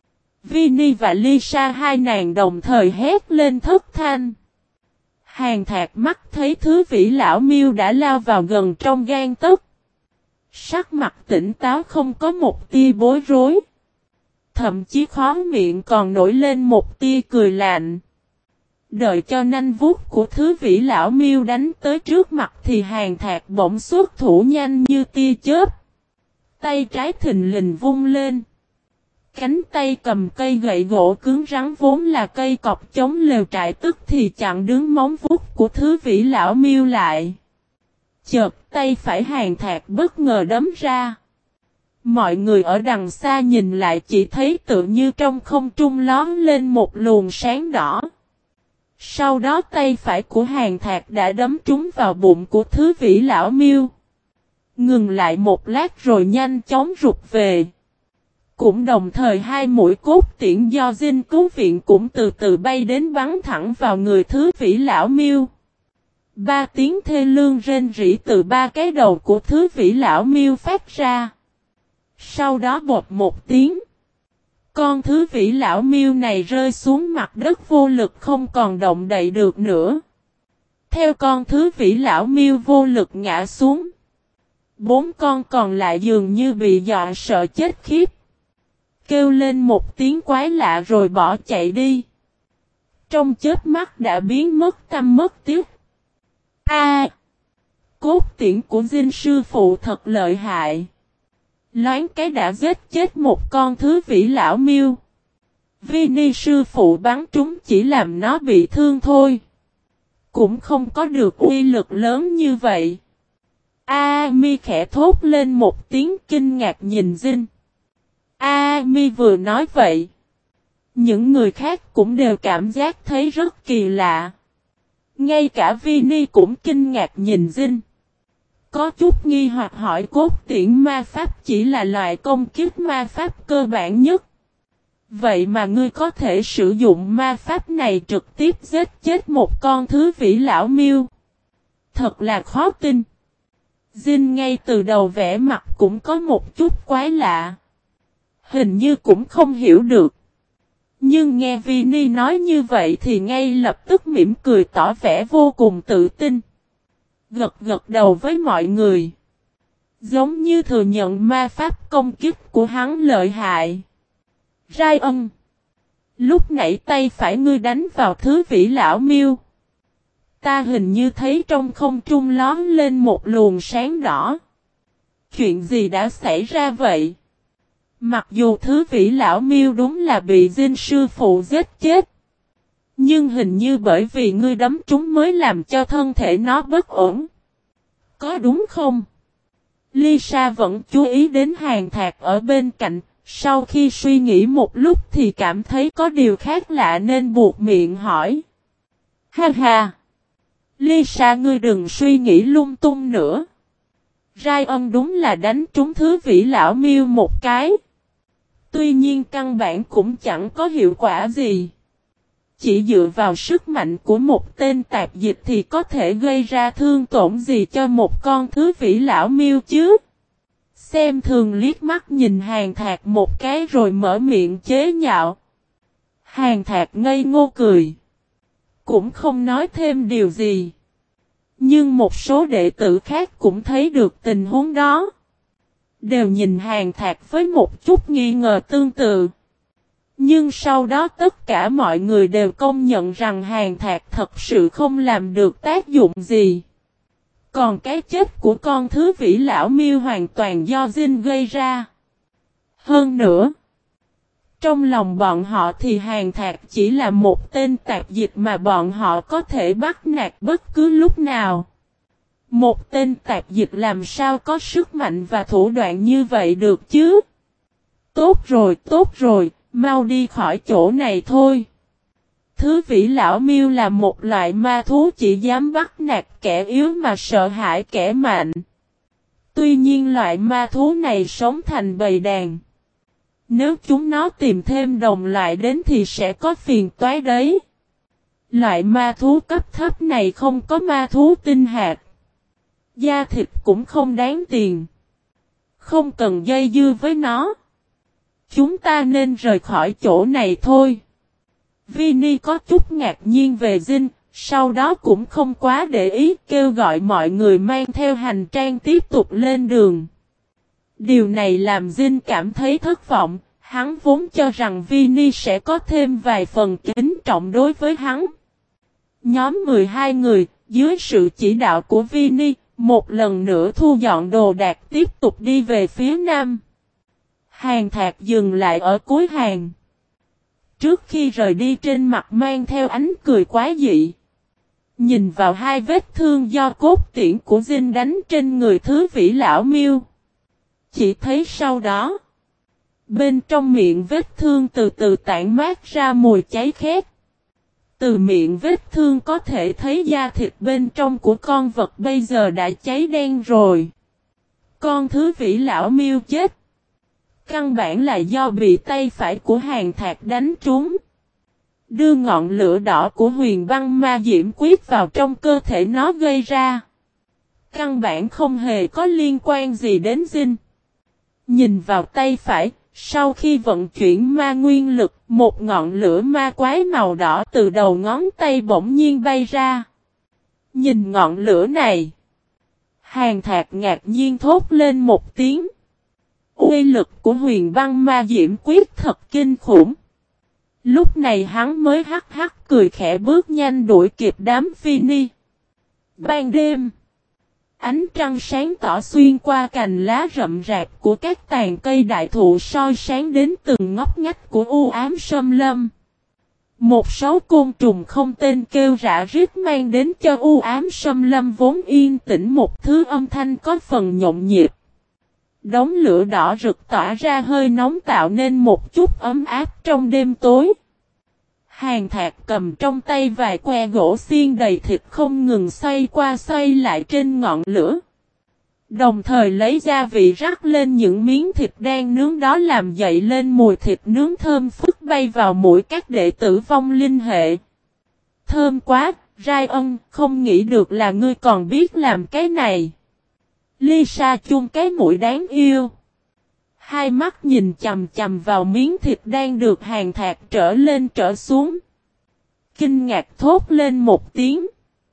Vini và Lisa hai nàng đồng thời hét lên thất thanh. Hàn Thạc mắt thấy thứ vĩ lão miêu đã lao vào gần trong gang tấc. Sắc mặt tỉnh táo không có một tia bối rối. Thậm chí khóe miệng còn nổi lên một tia cười lạnh. Đợi cho nanh vuốt của thứ vĩ lão miêu đánh tới trước mặt thì Hàn Thạc bỗng xuất thủ nhanh như tia chớp. Tay trái thình lình vung lên. Cánh tay cầm cây gậy gỗ cứng rắn vốn là cây cọc chống lều trại tức thì chặn đứng móng vuốt của thứ vĩ lão miêu lại. Chợt tay phải Hàn Thạc bất ngờ đấm ra. Mọi người ở đằng xa nhìn lại chỉ thấy tự như trong không trung lóe lên một luồng sáng đỏ. Sau đó tay phải của Hàn Thạc đã đấm trúng vào bụng của thứ vĩ lão miêu. Ngừng lại một lát rồi nhanh chóng rụt về. Cũng đồng thời hai mũi cốt tiễn do dinh cứu viện cũng từ từ bay đến bắn thẳng vào người thứ vĩ lão miêu. Ba tiếng thê lương rên rỉ từ ba cái đầu của thứ vĩ lão miêu phát ra. Sau đó bột một tiếng. Con thứ vĩ lão miêu này rơi xuống mặt đất vô lực không còn động đậy được nữa. Theo con thứ vĩ lão miêu vô lực ngã xuống. Bốn con còn lại dường như bị dọa sợ chết khiếp. Kêu lên một tiếng quái lạ rồi bỏ chạy đi. Trong chớp mắt đã biến mất tăm mất tiếc. Cốt tiễn của dinh sư phụ thật lợi hại. Loáng cái đã giết chết một con thứ vĩ lão miêu. Vini sư phụ bắn trúng chỉ làm nó bị thương thôi. Cũng không có được uy lực lớn như vậy. Mi khẽ thốt lên một tiếng kinh ngạc nhìn dinh. Mi vừa nói vậy. Những người khác cũng đều cảm giác thấy rất kỳ lạ. Ngay cả Vini cũng kinh ngạc nhìn dinh. Có chút nghi hoặc hỏi cốt tiễn ma pháp chỉ là loại công kích ma pháp cơ bản nhất. Vậy mà ngươi có thể sử dụng ma pháp này trực tiếp giết chết một con thứ vĩ lão miêu. Thật là khó tin. Jin ngay từ đầu vẻ mặt cũng có một chút quái lạ. Hình như cũng không hiểu được. Nhưng nghe Vini nói như vậy thì ngay lập tức mỉm cười tỏ vẻ vô cùng tự tin. Gật gật đầu với mọi người. Giống như thừa nhận ma pháp công kích của hắn lợi hại. Ryan, lúc nãy tay phải ngươi đánh vào thứ vĩ lão miêu. Ta hình như thấy trong không trung lóe lên một luồng sáng đỏ. Chuyện gì đã xảy ra vậy? Mặc dù thứ vĩ lão miêu đúng là bị dinh sư phụ giết chết. Nhưng hình như bởi vì ngươi đấm trúng mới làm cho thân thể nó bất ổn. Có đúng không? Lisa vẫn chú ý đến Hàn Thạc ở bên cạnh. Sau khi suy nghĩ một lúc thì cảm thấy có điều khác lạ nên buộc miệng hỏi. Ha ha! Lisa ngươi đừng suy nghĩ lung tung nữa. Ryan đúng là đánh trúng thứ vĩ lão miêu một cái. Tuy nhiên căn bản cũng chẳng có hiệu quả gì. Chỉ dựa vào sức mạnh của một tên tạp dịch thì có thể gây ra thương tổn gì cho một con thứ vĩ lão miêu chứ? Xem thường liếc mắt nhìn Hàn Thạc một cái rồi mở miệng chế nhạo. Hàn Thạc ngây ngô cười. Cũng không nói thêm điều gì. Nhưng một số đệ tử khác cũng thấy được tình huống đó. Đều nhìn Hàn Thạc với một chút nghi ngờ tương tự. Nhưng sau đó tất cả mọi người đều công nhận rằng Hàn Thạc thật sự không làm được tác dụng gì. Còn cái chết của con thứ vĩ lão miêu hoàn toàn do Jin gây ra. Hơn nữa, trong lòng bọn họ thì Hàn Thạc chỉ là một tên tạp dịch mà bọn họ có thể bắt nạt bất cứ lúc nào. Một tên tạp dịch làm sao có sức mạnh và thủ đoạn như vậy được chứ? Tốt rồi, mau đi khỏi chỗ này thôi. Thứ vĩ lão miêu là một loại ma thú chỉ dám bắt nạt kẻ yếu mà sợ hãi kẻ mạnh. Tuy nhiên loại ma thú này sống thành bầy đàn. Nếu chúng nó tìm thêm đồng loại đến thì sẽ có phiền toái đấy. Loại ma thú cấp thấp này không có ma thú tinh hạt. Da thịt cũng không đáng tiền. Không cần dây dưa với nó. Chúng ta nên rời khỏi chỗ này thôi. Vini có chút ngạc nhiên về Jin, sau đó cũng không quá để ý kêu gọi mọi người mang theo hành trang tiếp tục lên đường. Điều này làm Jin cảm thấy thất vọng, hắn vốn cho rằng Vinny sẽ có thêm vài phần kính trọng đối với hắn. Nhóm 12 người, dưới sự chỉ đạo của Vinny, một lần nữa thu dọn đồ đạc tiếp tục đi về phía nam. Hàng Thạc dừng lại ở cuối hàng. Trước khi rời đi trên mặt mang theo ánh cười quái dị. Nhìn vào hai vết thương do cốt tiễn của Jin đánh trên người Thứ Vĩ Lão Miêu. Chỉ thấy sau đó, bên trong miệng vết thương từ từ tản mát ra mùi cháy khét. Từ miệng vết thương có thể thấy da thịt bên trong của con vật bây giờ đã cháy đen rồi. Con Thứ Vĩ Lão Miêu chết. Căn bản là do bị tay phải của Hàng Thạc đánh trúng. Đưa ngọn lửa đỏ của Huyền Băng Ma Diễm Quyết vào trong cơ thể nó gây ra. Căn bản không hề có liên quan gì đến Jin. Nhìn vào tay phải, sau khi vận chuyển ma nguyên lực, một ngọn lửa ma quái màu đỏ từ đầu ngón tay bỗng nhiên bay ra. Nhìn ngọn lửa này, Hàng Thạc ngạc nhiên thốt lên một tiếng. Uy lực của Huyền Băng Ma Diễm Quyết thật kinh khủng. Lúc này hắn mới hắc hắc cười khẽ bước nhanh đuổi kịp đám Vinny. Ban đêm, ánh trăng sáng tỏ xuyên qua cành lá rậm rạp của các tàn cây đại thụ soi sáng đến từng ngóc ngách của u ám sâm lâm. Một số côn trùng không tên kêu rã rít mang đến cho u ám sâm lâm vốn yên tĩnh một thứ âm thanh có phần nhộn nhịp. Đống lửa đỏ rực tỏa ra hơi nóng tạo nên một chút ấm áp trong đêm tối. Hàng Thạc cầm trong tay vài que gỗ xiên đầy thịt không ngừng xoay qua xoay lại trên ngọn lửa. Đồng thời lấy gia vị rắc lên những miếng thịt đang nướng đó làm dậy lên mùi thịt nướng thơm phức bay vào mũi các đệ tử vong linh hệ. Thơm quá, Ryan, không nghĩ được là ngươi còn biết làm cái này. Lisa chung cái mũi đáng yêu. Hai mắt nhìn chằm chằm vào miếng thịt đang được Hàng Thạc trở lên trở xuống. Kinh ngạc thốt lên một tiếng.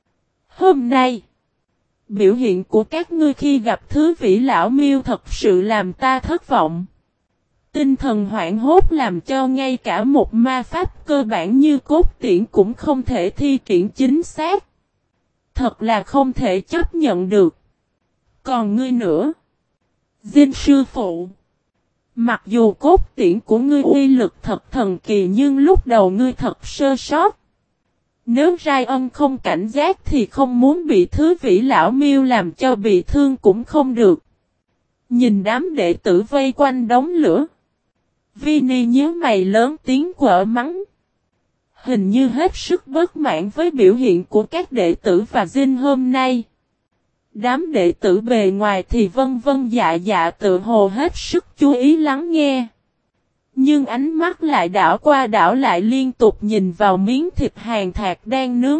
Hôm nay, biểu hiện của các ngươi khi gặp Thứ Vĩ Lão Miêu thật sự làm ta thất vọng. Tinh thần hoảng hốt làm cho ngay cả một ma pháp cơ bản như cốt tiễn cũng không thể thi triển chính xác. Thật là không thể chấp nhận được. Còn ngươi nữa, Jin sư phụ. Mặc dù cốt tiễn của ngươi uy lực thật thần kỳ nhưng lúc đầu ngươi thật sơ sót. Nếu Ryan không cảnh giác thì không muốn bị Thứ Vĩ Lão Miêu làm cho bị thương cũng không được. Nhìn đám đệ tử vây quanh đống lửa. Vinny nhíu mày lớn tiếng quở mắng. Hình như hết sức bất mãn với biểu hiện của các đệ tử và Jin hôm nay. Đám đệ tử bề ngoài thì vân vân dạ dạ tự hồ hết sức chú ý lắng nghe. Nhưng ánh mắt lại đảo qua đảo lại liên tục nhìn vào miếng thịt Hàng Thạc đang nướng.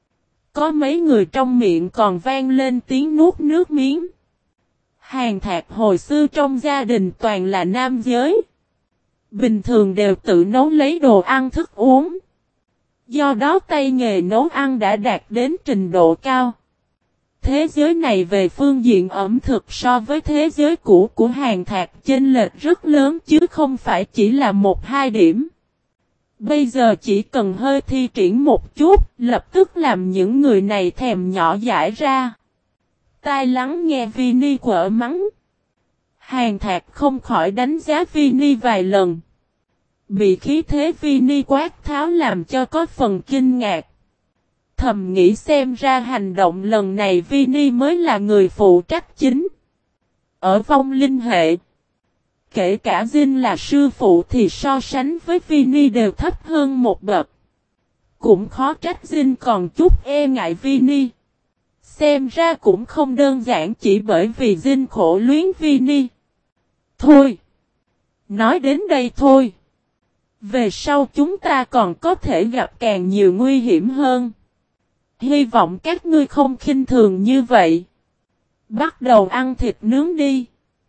Có mấy người trong miệng còn vang lên tiếng nuốt nước miếng. Hàng Thạc hồi xưa trong gia đình toàn là nam giới. Bình thường đều tự nấu lấy đồ ăn thức uống. Do đó tay nghề nấu ăn đã đạt đến trình độ cao. Thế giới này về phương diện ẩm thực so với thế giới cũ của Hàng Thạc chênh lệch rất lớn chứ không phải chỉ là 1-2 điểm. Bây giờ chỉ cần hơi thi triển một chút, lập tức làm những người này thèm nhỏ dãi ra. Tai lắng nghe Vinny quở mắng. Hàng Thạc không khỏi đánh giá Vinny vài lần. Bị khí thế Vinny quát tháo làm cho có phần kinh ngạc. Thầm nghĩ xem ra hành động lần này Vinny mới là người phụ trách chính. Ở vong linh hệ, kể cả Jin là sư phụ thì so sánh với Vinny đều thấp hơn một bậc. Cũng khó trách Jin còn chút e ngại Vinny. Xem ra cũng không đơn giản chỉ bởi vì Jin khổ luyến Vinny. Thôi, nói đến đây thôi. Về sau chúng ta còn có thể gặp càng nhiều nguy hiểm hơn. Hy vọng các ngươi không khinh thường như vậy. Bắt đầu ăn thịt nướng đi.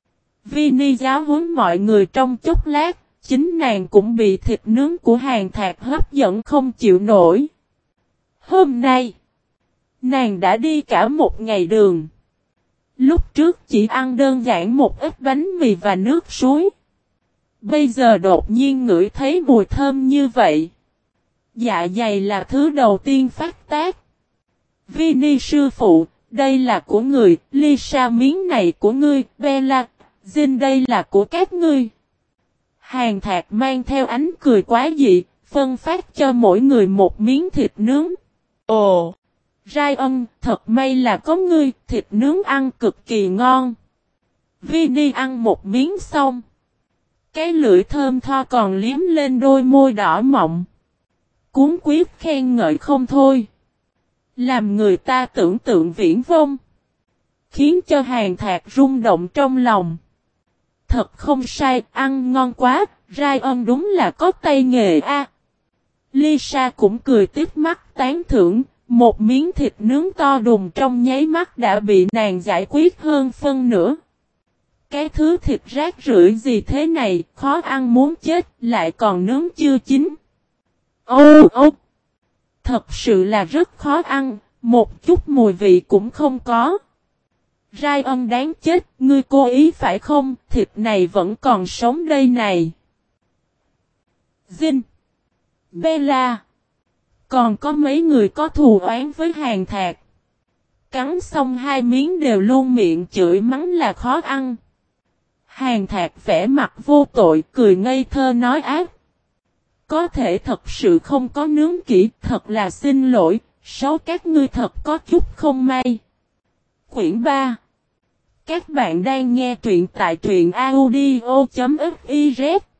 Vinny giáo huấn mọi người trong chốc lát, chính nàng cũng bị thịt nướng của Hàng Thạc hấp dẫn không chịu nổi. Hôm nay, nàng đã đi cả một ngày đường. Lúc trước chỉ ăn đơn giản một ít bánh mì và nước suối. Bây giờ đột nhiên ngửi thấy mùi thơm như vậy. Dạ dày là thứ đầu tiên phát tác. Vinny sư phụ, đây là của người, Lisa miếng này của ngươi, Bella, Jin đây là của các ngươi. Hàn Thạc mang theo ánh cười quá dị, phân phát cho mỗi người một miếng thịt nướng. Ồ! Ryan, thật may là có ngươi, thịt nướng ăn cực kỳ ngon. Vinny ăn một miếng xong. Cái lưỡi thơm tho còn liếm lên đôi môi đỏ mọng. Cuốn quyết khen ngợi không thôi. Làm người ta tưởng tượng viễn vông. Khiến cho Hàn Thạc rung động trong lòng. Thật không sai, ăn ngon quá, Ryan đúng là có tay nghề a. Lisa cũng cười tít mắt tán thưởng, một miếng thịt nướng to đùng trong nháy mắt đã bị nàng giải quyết hơn phân nửa. Cái thứ thịt rác rưởi gì thế này, khó ăn muốn chết, lại còn nướng chưa chín. Ô ô! Thật sự là rất khó ăn, một chút mùi vị cũng không có. Ryan đáng chết, ngươi cố ý phải không, thịt này vẫn còn sống đây này. Jin, Bella, còn có mấy người có thù oán với Hàn Thạc. Cắn xong hai miếng đều luôn miệng chửi mắng là khó ăn. Hàn Thạc vẻ mặt vô tội cười ngây thơ nói ác. Có thể thật sự không có nướng kỹ, thật là xin lỗi, số các ngươi thật có chút không may. Quyển 3. Các bạn đang nghe truyện tại truyện audio.fiz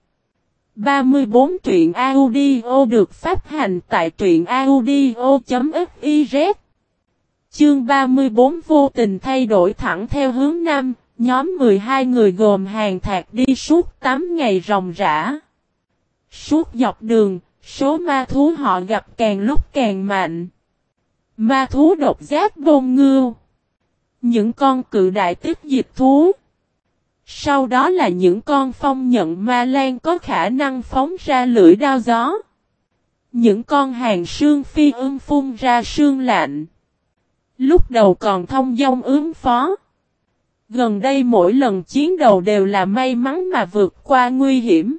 34 truyện audio được phát hành tại truyện audio.fiz. Chương 34 vô tình thay đổi thẳng theo hướng Nam, nhóm 12 người gồm Hàn Thạc đi suốt 8 ngày ròng rã. Suốt dọc đường, số ma thú họ gặp càng lúc càng mạnh. Ma thú độc giác bông ngưu. Những con cự đại tích dịch thú. Sau đó là những con phong nhận ma lan có khả năng phóng ra lưỡi đao gió. Những con hàng sương phi phun ra sương lạnh. Lúc đầu còn thông dong ứng phó. Gần đây mỗi lần chiến đấu đều là may mắn mà vượt qua nguy hiểm.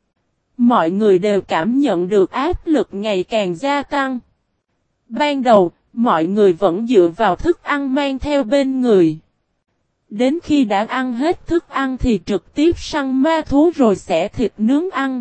Mọi người đều cảm nhận được áp lực ngày càng gia tăng. Ban đầu, mọi người vẫn dựa vào thức ăn mang theo bên người. Đến khi đã ăn hết thức ăn thì trực tiếp săn ma thú rồi xẻ thịt nướng ăn.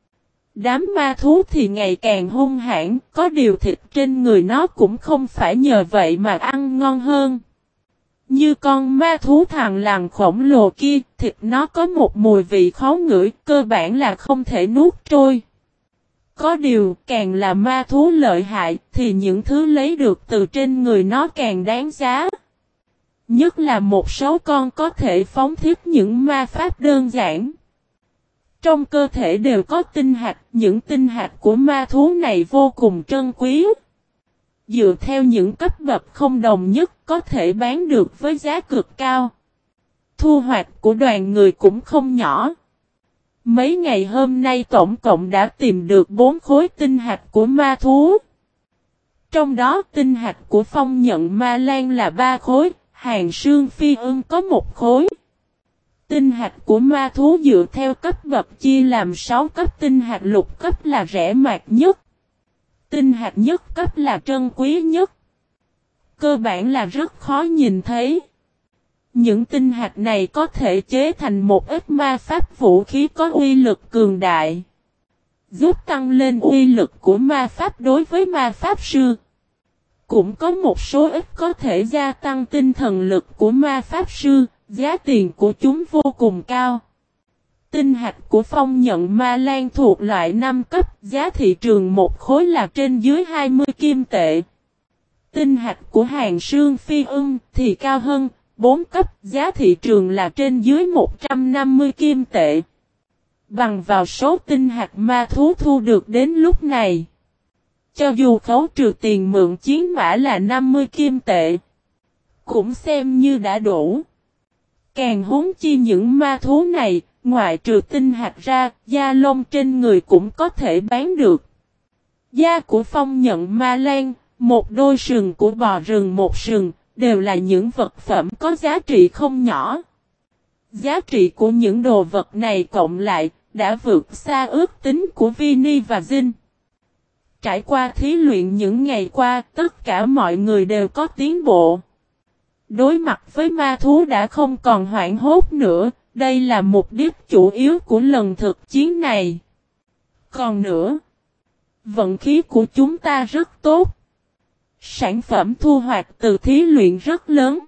Đám ma thú thì ngày càng hung hãn, có điều thịt trên người nó cũng không phải nhờ vậy mà ăn ngon hơn. Như con ma thú thằn lằn khổng lồ kia, thịt nó có một mùi vị khó ngửi, cơ bản là không thể nuốt trôi. Có điều, càng là ma thú lợi hại, thì những thứ lấy được từ trên người nó càng đáng giá. Nhất là một số con có thể phóng thích những ma pháp đơn giản. Trong cơ thể đều có tinh hạt, những tinh hạt của ma thú này vô cùng trân quý. Dựa theo những cấp bậc không đồng nhất có thể bán được với giá cực cao. Thu hoạch của đoàn người cũng không nhỏ. Mấy ngày hôm nay tổng cộng đã tìm được 4 khối tinh hạt của ma thú. Trong đó tinh hạt của phong nhận ma lan là 3 khối, hàng sương phi có 1 khối. Tinh hạt của ma thú dựa theo cấp bậc chia làm 6 cấp, tinh hạt lục cấp là rẻ mạt nhất. Tinh hạt nhất cấp là trân quý nhất. Cơ bản là rất khó nhìn thấy. Những tinh hạt này có thể chế thành một ít ma pháp vũ khí có uy lực cường đại. Giúp tăng lên uy lực của ma pháp đối với ma pháp sư. Cũng có một số ít có thể gia tăng tinh thần lực của ma pháp sư, giá tiền của chúng vô cùng cao. Tinh hạt của phong nhận ma lan thuộc loại 5 cấp, giá thị trường một khối là trên dưới 20 kim tệ. Tinh hạt của hàng sương phi thì cao hơn, 4 cấp, giá thị trường là trên dưới 150 kim tệ. Bằng vào số tinh hạt ma thú thu được đến lúc này. Cho dù khấu trừ tiền mượn chiến mã là 50 kim tệ, cũng xem như đã đủ. Càng huống chi những ma thú này, ngoại trừ tinh hạt ra, da lông trên người cũng có thể bán được. Da của phong nhận ma lan, một đôi sừng của bò rừng một sừng, đều là những vật phẩm có giá trị không nhỏ. Giá trị của những đồ vật này cộng lại, đã vượt xa ước tính của Vinny và Jin. Trải qua thí luyện những ngày qua, tất cả mọi người đều có tiến bộ. Đối mặt với ma thú đã không còn hoảng hốt nữa, đây là mục đích chủ yếu của lần thực chiến này. Còn nữa, vận khí của chúng ta rất tốt. Sản phẩm thu hoạch từ thí luyện rất lớn.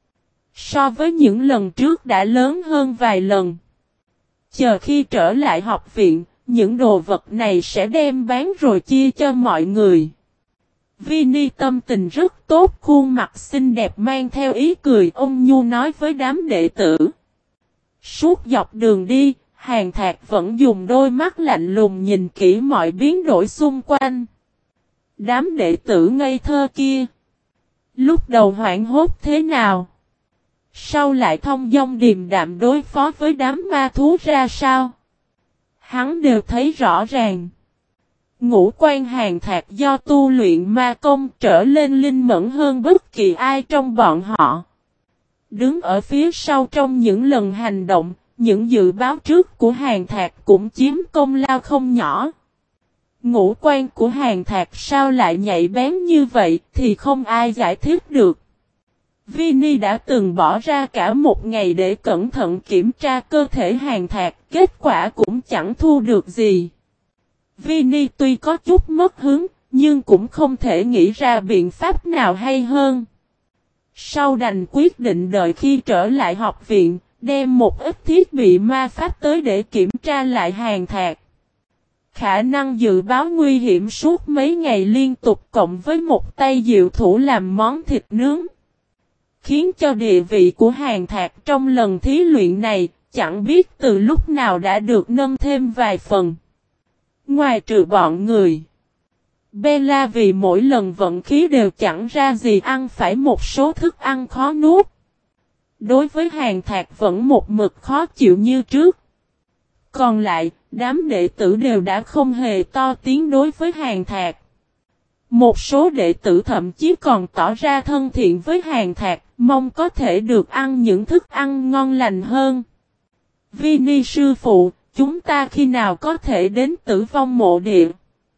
So với những lần trước đã lớn hơn vài lần. Chờ khi trở lại học viện, những đồ vật này sẽ đem bán rồi chia cho mọi người. Vinny tâm tình rất tốt, khuôn mặt xinh đẹp mang theo ý cười ôn nhu nói với đám đệ tử. Suốt dọc đường đi, Hàn Thạc vẫn dùng đôi mắt lạnh lùng nhìn kỹ mọi biến đổi xung quanh. Đám đệ tử ngây thơ kia. Lúc đầu hoảng hốt thế nào? Sau lại thông dong điềm đạm đối phó với đám ma thú ra sao? Hắn đều thấy rõ ràng. Ngũ quan Hàn Thạc do tu luyện ma công trở lên linh mẫn hơn bất kỳ ai trong bọn họ. Đứng ở phía sau trong những lần hành động, những dự báo trước của Hàn Thạc cũng chiếm công lao không nhỏ. Ngũ quan của Hàn Thạc sao lại nhạy bén như vậy thì không ai giải thích được. Vinny đã từng bỏ ra cả một ngày để cẩn thận kiểm tra cơ thể Hàn Thạc, kết quả cũng chẳng thu được gì. Vinny tuy có chút mất hứng, nhưng cũng không thể nghĩ ra biện pháp nào hay hơn. Sau đành quyết định đợi khi trở lại học viện, đem một ít thiết bị ma pháp tới để kiểm tra lại Hàn Thạc. Khả năng dự báo nguy hiểm suốt mấy ngày liên tục cộng với một tay diệu thủ làm món thịt nướng, khiến cho địa vị của Hàn Thạc trong lần thí luyện này, chẳng biết từ lúc nào đã được nâng thêm vài phần. Ngoài trừ bọn người, Bella vì mỗi lần vận khí đều chẳng ra gì ăn phải một số thức ăn khó nuốt. Đối với Hàn Thạc vẫn một mực khó chịu như trước. Còn lại, đám đệ tử đều đã không hề to tiếng đối với Hàn Thạc. Một số đệ tử thậm chí còn tỏ ra thân thiện với Hàn Thạc, mong có thể được ăn những thức ăn ngon lành hơn. Vinny sư phụ, chúng ta khi nào có thể đến Tử Vong Mộ Địa?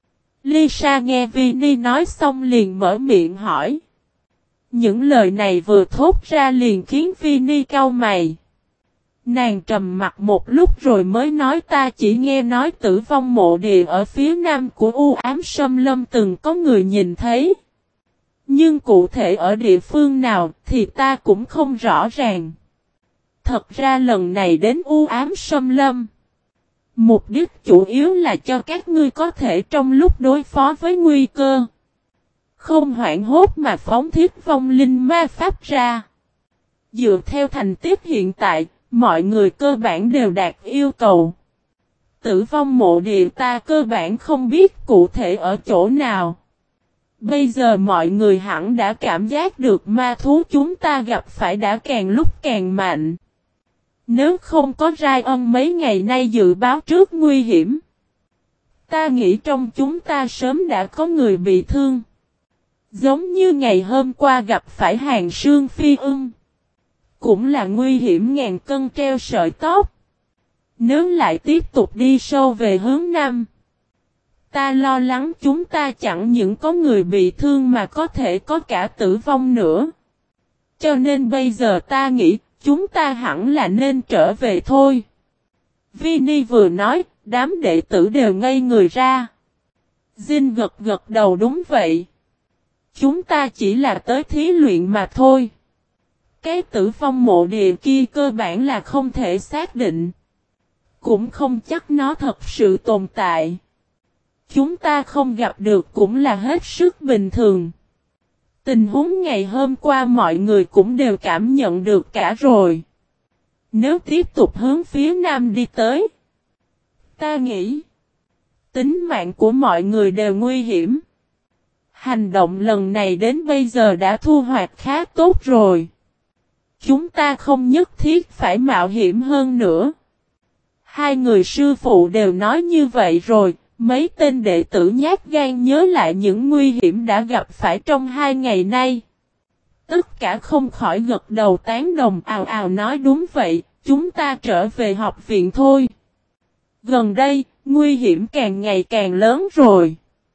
Lisa nghe Vinny nói xong liền mở miệng hỏi. Những lời này vừa thốt ra liền khiến Vinny cau mày. Nàng trầm mặt một lúc rồi mới nói ta chỉ nghe nói Tử Vong Mộ Địa ở phía nam của U Ám Sâm Lâm từng có người nhìn thấy. Nhưng cụ thể ở địa phương nào thì ta cũng không rõ ràng. Thật ra lần này đến U Ám Sâm Lâm, mục đích chủ yếu là cho các ngươi có thể trong lúc đối phó với nguy cơ, không hoảng hốt mà phóng thiết vong linh ma pháp ra. Dựa theo thành tích hiện tại, mọi người cơ bản đều đạt yêu cầu. Tử Vong Mộ Địa ta cơ bản không biết cụ thể ở chỗ nào. Bây giờ mọi người hẳn đã cảm giác được ma thú chúng ta gặp phải đã càng lúc càng mạnh. Nếu không có Ryan mấy ngày nay dự báo trước nguy hiểm, ta nghĩ trong chúng ta sớm đã có người bị thương. Giống như ngày hôm qua gặp phải Hàn Sương Phi Ưng, cũng là nguy hiểm ngàn cân treo sợi tóc. Nếu lại tiếp tục đi sâu về hướng Nam, ta lo lắng chúng ta chẳng những có người bị thương mà có thể có cả tử vong nữa. Cho nên bây giờ ta nghĩ chúng ta hẳn là nên trở về thôi. Vinny vừa nói, đám đệ tử đều ngây người ra. Jin gật gật đầu đúng vậy. Chúng ta chỉ là tới thí luyện mà thôi. Cái Tử Vong Mộ Địa kia cơ bản là không thể xác định. Cũng không chắc nó thật sự tồn tại. Chúng ta không gặp được cũng là hết sức bình thường. Tình huống ngày hôm qua mọi người cũng đều cảm nhận được cả rồi. Nếu tiếp tục hướng phía nam đi tới, ta nghĩ tính mạng của mọi người đều nguy hiểm. Hành động lần này đến bây giờ đã thu hoạch khá tốt rồi. Chúng ta không nhất thiết phải mạo hiểm hơn nữa. Hai người sư phụ đều nói như vậy rồi. Mấy tên đệ tử nhát gan nhớ lại những nguy hiểm đã gặp phải trong 2 ngày nay. Tất cả không khỏi gật đầu tán đồng ào ào nói đúng vậy, chúng ta trở về học viện thôi. Gần đây, nguy hiểm càng ngày càng lớn rồi.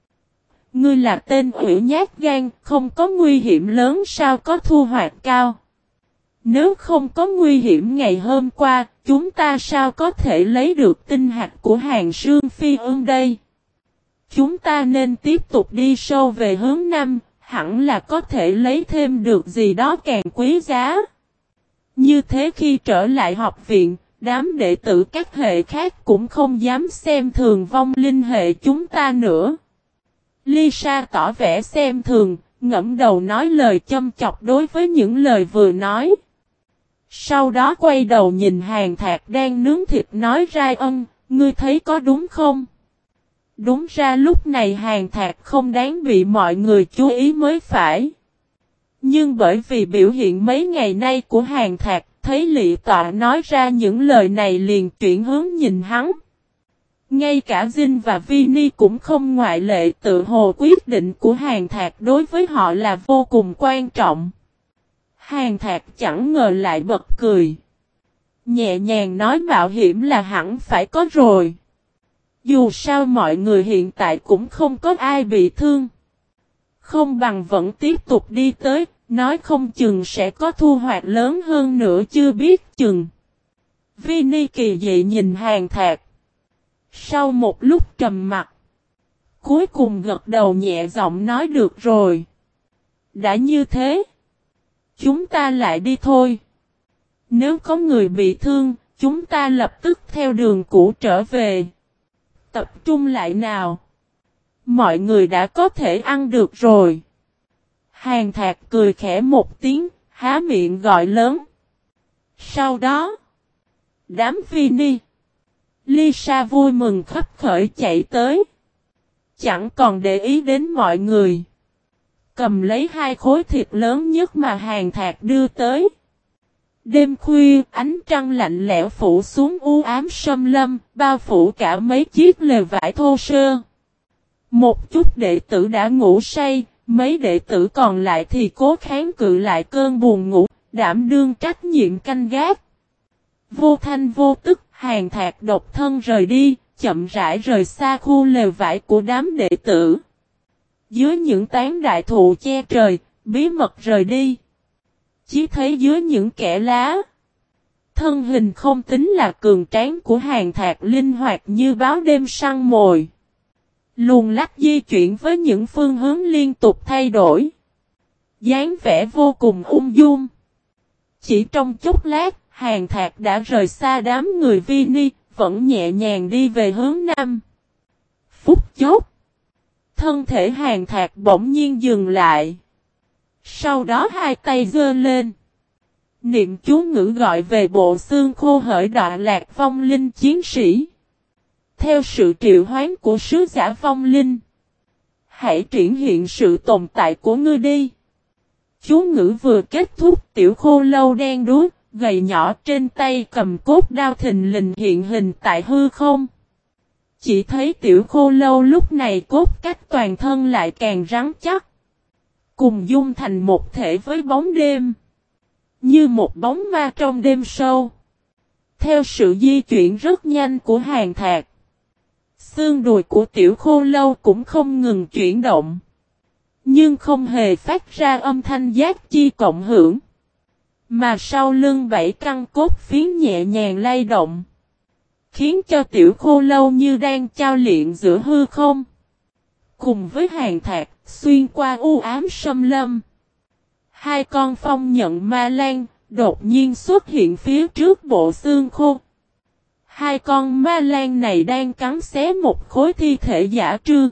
Ngươi là tên ủy nhát gan, không có nguy hiểm lớn sao có thu hoạch cao. Nếu không có nguy hiểm ngày hôm qua, chúng ta sao có thể lấy được tinh hạch của Hàng Sương Phi Ương đây? Chúng ta nên tiếp tục đi sâu về hướng Nam, hẳn là có thể lấy thêm được gì đó càng quý giá. Như thế khi trở lại học viện, đám đệ tử các hệ khác cũng không dám xem thường vong linh hệ chúng ta nữa. Lisa tỏ vẻ xem thường, ngẫm đầu nói lời châm chọc đối với những lời vừa nói. Sau đó quay đầu nhìn Hàn Thạc đang nướng thịt nói Rai Ân, ngươi thấy có đúng không? Đúng ra lúc này Hàn Thạc không đáng bị mọi người chú ý mới phải. Nhưng bởi vì biểu hiện mấy ngày nay của Hàn Thạc, thấy Lị Tọa nói ra những lời này liền chuyển hướng nhìn hắn. Ngay cả Jin và Vinny cũng không ngoại lệ, tự hồ quyết định của Hàn Thạc đối với họ là vô cùng quan trọng. Hàn Thạc chẳng ngờ lại bật cười. Nhẹ nhàng nói mạo hiểm là hẳn phải có rồi. Dù sao mọi người hiện tại cũng không có ai bị thương. Không bằng vẫn tiếp tục đi tới, nói không chừng sẽ có thu hoạch lớn hơn nữa chưa biết chừng. Vinny kỳ dị nhìn Hàn Thạc. Sau một lúc trầm mặt, cuối cùng gật đầu nhẹ giọng nói được rồi. Đã như thế, chúng ta lại đi thôi. Nếu có người bị thương, chúng ta lập tức theo đường cũ trở về. Tập trung lại nào. Mọi người đã có thể ăn được rồi. Hàn Thạc cười khẽ một tiếng, há miệng gọi lớn. Sau đó, đám Vinny, Lisa vui mừng khắp khởi chạy tới. Chẳng còn để ý đến mọi người. Cầm lấy 2 khối thịt lớn nhất mà Hàn Thạc đưa tới. Đêm khuya, ánh trăng lạnh lẽo phủ xuống u ám sâm lâm, bao phủ cả mấy chiếc lều vải thô sơ. Một chút đệ tử đã ngủ say, mấy đệ tử còn lại thì cố kháng cự lại cơn buồn ngủ, đảm đương trách nhiệm canh gác. Vô thanh vô tức, Hàn Thạc độc thân rời đi, chậm rãi rời xa khu lều vải của đám đệ tử. Dưới những tán đại thụ che trời, bí mật rời đi. Chỉ thấy dưới những kẽ lá, thân hình không tính là cường tráng của Hàn Thạc linh hoạt như báo đêm săn mồi. Luồn lách di chuyển với những phương hướng liên tục thay đổi. Dáng vẻ vô cùng ung dung. Chỉ trong chốc lát, Hàn Thạc đã rời xa đám người Vinny, vẫn nhẹ nhàng đi về hướng Nam. Phút chốc, thân thể Hàn Thạc bỗng nhiên dừng lại. Sau đó 2 tay giơ lên. Niệm chú ngữ gọi về bộ xương khô hởi đọa lạc vong linh chiến sĩ. Theo sự triệu hoán của sứ giả vong linh, hãy triển hiện sự tồn tại của ngươi đi. Chú ngữ vừa kết thúc, tiểu khô lâu đen đuốc, gầy nhỏ trên tay cầm cốt đao thình lình hiện hình tại hư không. Chỉ thấy tiểu khô lâu lúc này cốt cách toàn thân lại càng rắn chắc. Cùng dung thành một thể với bóng đêm. Như một bóng ma trong đêm sâu. Theo sự di chuyển rất nhanh của Hàn Thạc, xương đùi của tiểu khô lâu cũng không ngừng chuyển động. Nhưng không hề phát ra âm thanh giác chi cộng hưởng. Mà sau lưng 7 căn cốt phiến nhẹ nhàng lay động. Khiến cho tiểu khô lâu như đang chao luyện giữa hư không. Cùng với Hàn Thạc, xuyên qua u ám sâm lâm. 2 con phong nhận ma lan, đột nhiên xuất hiện phía trước bộ xương khô. 2 con ma lan này đang cắn xé một khối thi thể giả trư.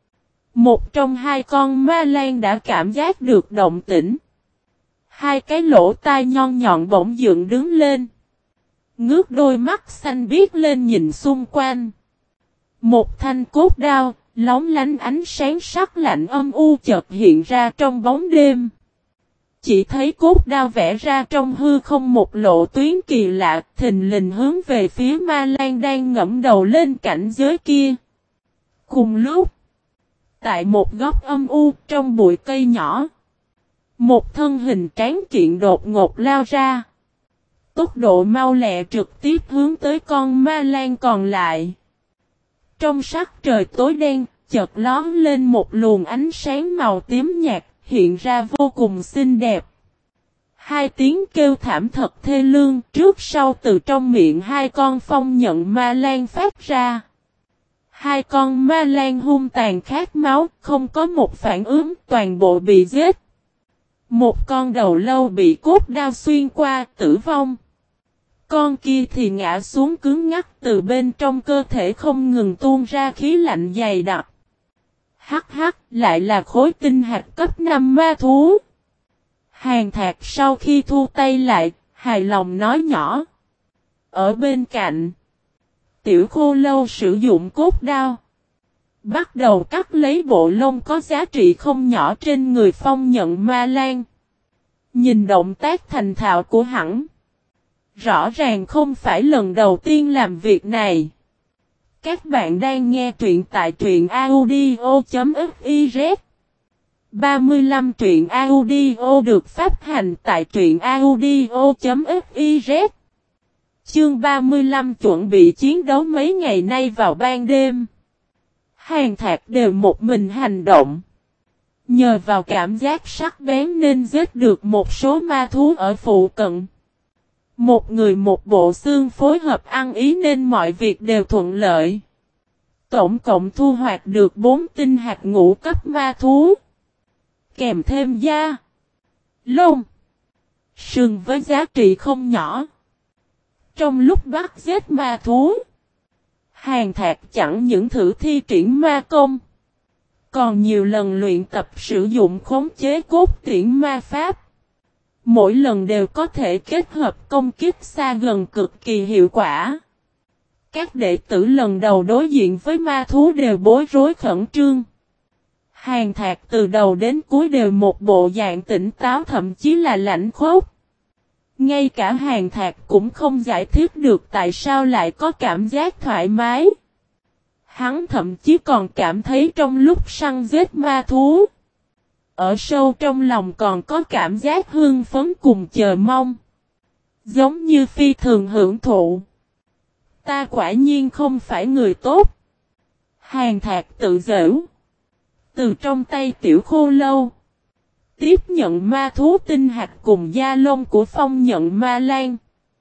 Một trong 2 con ma lan đã cảm giác được động tĩnh. 2 cái lỗ tai nhọn nhọn bỗng dựng đứng lên. Ngước đôi mắt xanh biếc lên nhìn xung quanh. Một thanh cốt đao, lóng lánh ánh sáng sắc lạnh âm u chợt hiện ra trong bóng đêm. Chỉ thấy cốt đao vẽ ra trong hư không một lộ tuyến kỳ lạ, thình lình hướng về phía ma lan đang ngẫm đầu lên cảnh giới kia. Cùng lúc, tại một góc âm u trong bụi cây nhỏ, Một thân hình tráng kiện đột ngột lao ra. Tốc độ mau lẹ trực tiếp hướng tới con ma lan còn lại. Trong sắc trời tối đen, chợt lóe lên một luồng ánh sáng màu tím nhạt, hiện ra vô cùng xinh đẹp. Hai tiếng kêu thảm thật thê lương trước sau từ trong miệng hai con phong nhận ma lan phát ra. Hai con ma lan hung tàn khát máu, không có một phản ứng, toàn bộ bị giết. Một con đầu lâu bị cốt đao xuyên qua, tử vong. Con kia thì ngã xuống cứng ngắc, từ bên trong cơ thể không ngừng tuôn ra khí lạnh dày đặc. Hắc hắc, lại là khối tinh hạt cấp 5 ma thú. Hàn Thạc sau khi thu tay lại, hài lòng nói nhỏ. Ở bên cạnh, Tiểu Khô Lâu sử dụng cốt đao, bắt đầu cắt lấy bộ lông có giá trị không nhỏ trên người phong nhận ma lan. Nhìn động tác thành thạo của hắn, rõ ràng không phải lần đầu tiên làm việc này. Các bạn đang nghe truyện tại truyện audio.fiz 35 truyện audio được phát hành tại truyện audio.fiz. Chương 35 chuẩn bị chiến đấu mấy ngày nay vào ban đêm. Hàn Thạc đều một mình hành động. Nhờ vào cảm giác sắc bén nên giết được một số ma thú ở phụ cận. Một người một bộ xương phối hợp ăn ý nên mọi việc đều thuận lợi. Tổng cộng thu hoạch được 4 tinh hạt ngũ cấp ma thú. Kèm thêm da, lông, sừng với giá trị không nhỏ. Trong lúc bắt giết ma thú, Hàn Thạc chẳng những thử thi triển ma công, còn nhiều lần luyện tập sử dụng khống chế cốt tiễn ma pháp. Mỗi lần đều có thể kết hợp công kích xa gần cực kỳ hiệu quả. Các đệ tử lần đầu đối diện với ma thú đều bối rối khẩn trương. Hàn Thạc từ đầu đến cuối đều một bộ dạng tỉnh táo, thậm chí là lãnh khốc. Ngay cả Hàn Thạc cũng không giải thích được tại sao lại có cảm giác thoải mái. Hắn thậm chí còn cảm thấy trong lúc săn giết ma thú, ở sâu trong lòng còn có cảm giác hưng phấn cùng chờ mong. Giống như phi thường hưởng thụ. Ta quả nhiên không phải người tốt. Hàn Thạc tự giễu. Từ trong tay Tiểu Khô Lâu, tiếp nhận ma thú tinh hạt cùng da lông của phong nhận ma lan.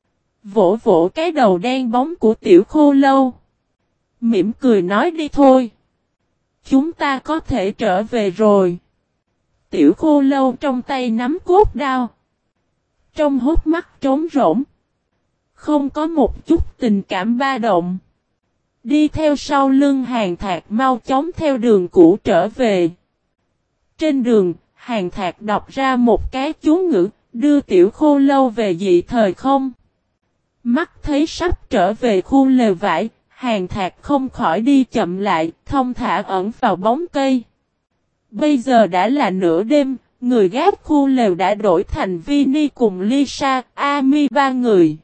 Vỗ vỗ cái đầu đen bóng của Tiểu Khô Lâu. Mỉm cười nói đi thôi. Chúng ta có thể trở về rồi. Tiểu Khô Lâu trong tay nắm cốt đao. Trong hốc mắt trống rỗng. Không có một chút tình cảm ba động. Đi theo sau lưng Hàn Thạc mau chóng theo đường cũ trở về. Trên đường, Hàn Thạc đọc ra một cái chú ngữ, đưa Tiểu Khô Lâu về dị thời không. Mắt thấy sắp trở về khu lều vải, Hàn Thạc không khỏi đi chậm lại, thong thả ẩn vào bóng cây. Bây giờ đã là nửa đêm, người gác khu lều đã đổi thành Vinny cùng Lisa, Amy ba người.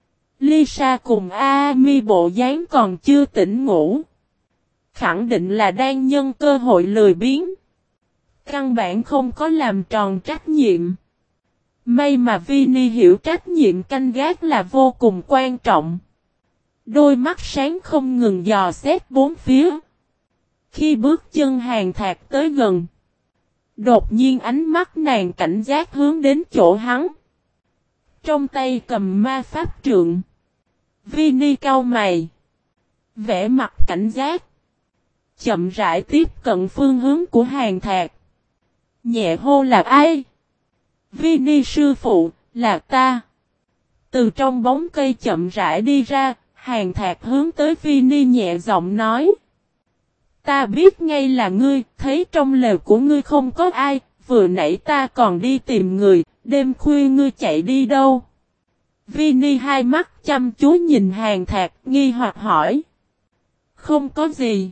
Lisa cùng Amy bộ dáng còn chưa tỉnh ngủ. Khẳng định là đang nhân cơ hội lười biếng. Căn bản không có làm tròn trách nhiệm. May mà Vinny hiểu trách nhiệm canh gác là vô cùng quan trọng. Đôi mắt sáng không ngừng dò xét bốn phía. Khi bước chân Hàn Thạc tới gần, đột nhiên ánh mắt nàng cảnh giác hướng đến chỗ hắn. Trong tay cầm ma pháp trượng. Vinny cau mày, vẽ mặt cảnh giác, chậm rãi tiếp cận phương hướng của Hàn Thạc. Nhẹ hô là ai? Vinny sư phụ, là ta. Từ trong bóng cây chậm rãi đi ra, Hàn Thạc hướng tới Vinny nhẹ giọng nói. Ta biết ngay là ngươi, thấy trong lều của ngươi không có ai, vừa nãy ta còn đi tìm người, đêm khuya ngươi chạy đi đâu? Vinny hai mắt chăm chú nhìn Hàn Thạc, nghi hoặc hỏi. Không có gì.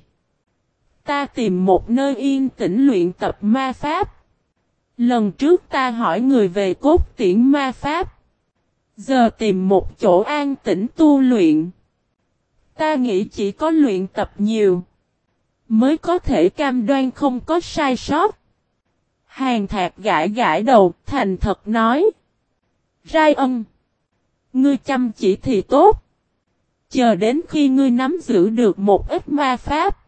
Ta tìm một nơi yên tĩnh luyện tập ma pháp. Lần trước ta hỏi người về cốt tiễn ma pháp. Giờ tìm một chỗ an tĩnh tu luyện. Ta nghĩ chỉ có luyện tập nhiều mới có thể cam đoan không có sai sót. Hàn Hàng Thạc gãi gãi đầu, thành thật nói. Rai ân. Ngươi chăm chỉ thì tốt. Chờ đến khi ngươi nắm giữ được một ít ma pháp,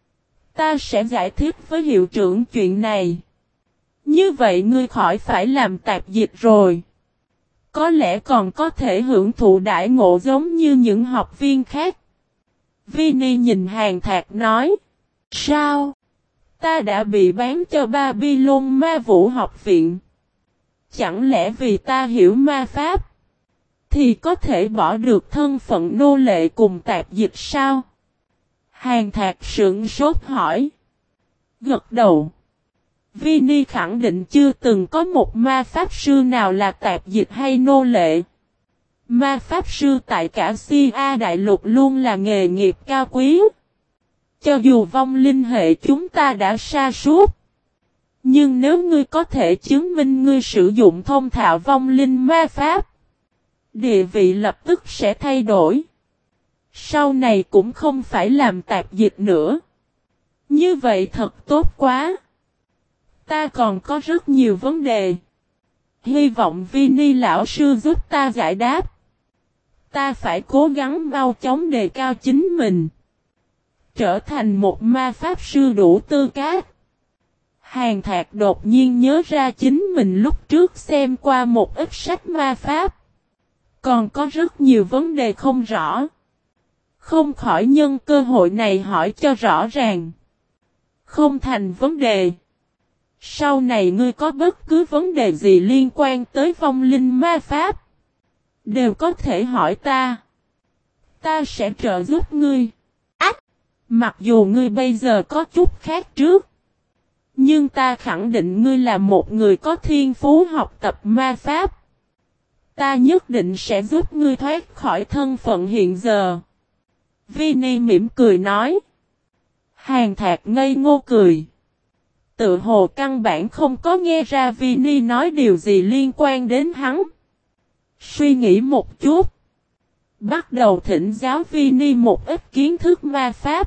ta sẽ giải thích với hiệu trưởng chuyện này. Như vậy ngươi khỏi phải làm tạp dịch rồi. Có lẽ còn có thể hưởng thụ đãi ngộ giống như những học viên khác. Vinny nhìn Hàng Thạc nói. Sao? Ta đã bị bán cho Babylon Ma Vũ học viện. Chẳng lẽ vì ta hiểu ma pháp thì có thể bỏ được thân phận nô lệ cùng tạp dịch sao? Hàng Thạc sững sốt hỏi. Gật đầu. Vinny khẳng định chưa từng có một ma pháp sư nào là tạp dịch hay nô lệ. Ma pháp sư tại cả Sia Đại Lục luôn là nghề nghiệp cao quý. Cho dù vong linh hệ chúng ta đã sa sút, nhưng nếu ngươi có thể chứng minh ngươi sử dụng thông thạo vong linh ma pháp, địa vị lập tức sẽ thay đổi. Sau này cũng không phải làm tạp dịch nữa. Như vậy thật tốt quá. Ta còn có rất nhiều vấn đề. Hy vọng Vinny lão sư giúp ta giải đáp. Ta phải cố gắng mau chóng đề cao chính mình, trở thành một ma pháp sư đủ tư cách. Hàng Thạc đột nhiên nhớ ra chính mình lúc trước xem qua một ít sách ma pháp. Còn có rất nhiều vấn đề không rõ. Không khỏi nhân cơ hội này hỏi cho rõ ràng. Không thành vấn đề. Sau này ngươi có bất cứ vấn đề gì liên quan tới vong linh ma pháp, đều có thể hỏi ta. Ta sẽ trợ giúp ngươi. Ách! Mặc dù ngươi bây giờ có chút khác trước, nhưng ta khẳng định ngươi là một người có thiên phú học tập ma pháp. Ta nhất định sẽ giúp ngươi thoát khỏi thân phận hiện giờ. Vinny mỉm cười nói. Hàng Thạc ngây ngô cười. Tự hồ căn bản không có nghe ra Vinny nói điều gì liên quan đến hắn. Suy nghĩ một chút, bắt đầu thỉnh giáo Vinny một ít kiến thức ma pháp.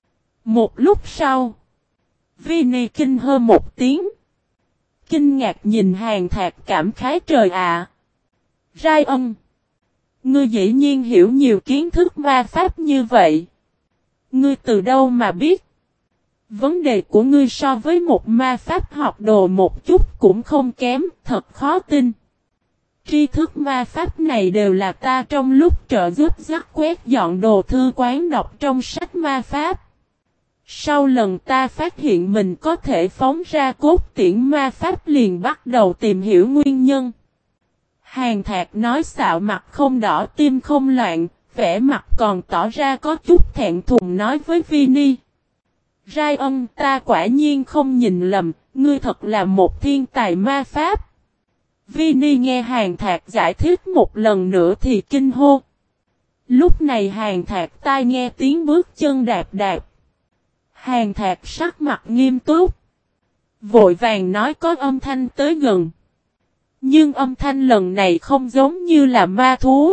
Một lúc sau, Vinny kinh hô một tiếng. Kinh ngạc nhìn Hàng Thạc cảm khái trời ạ. Rai ân. Ngươi dĩ nhiên hiểu nhiều kiến thức ma pháp như vậy. Ngươi từ đâu mà biết? Vấn đề của ngươi so với một ma pháp học đồ một chút cũng không kém, thật khó tin. Tri thức ma pháp này đều là ta trong lúc trợ giúp dắt quét dọn đồ thư quán đọc trong sách ma pháp. Sau lần ta phát hiện mình có thể phóng ra cốt tiễn ma pháp liền bắt đầu tìm hiểu nguyên nhân. Hàng Thạc nói xạo mặt không đỏ tim không loạn, vẻ mặt còn tỏ ra có chút thẹn thùng nói với Vinny. Rai ân, ta quả nhiên không nhìn lầm, ngươi thật là một thiên tài ma pháp. Vinny nghe Hàng Thạc giải thích một lần nữa thì kinh hô. Lúc này Hàng Thạc tai nghe tiếng bước chân đạp đạp. Hàng Thạc sắc mặt nghiêm túc, vội vàng nói có âm thanh tới gần. Nhưng âm thanh lần này không giống như là ma thú,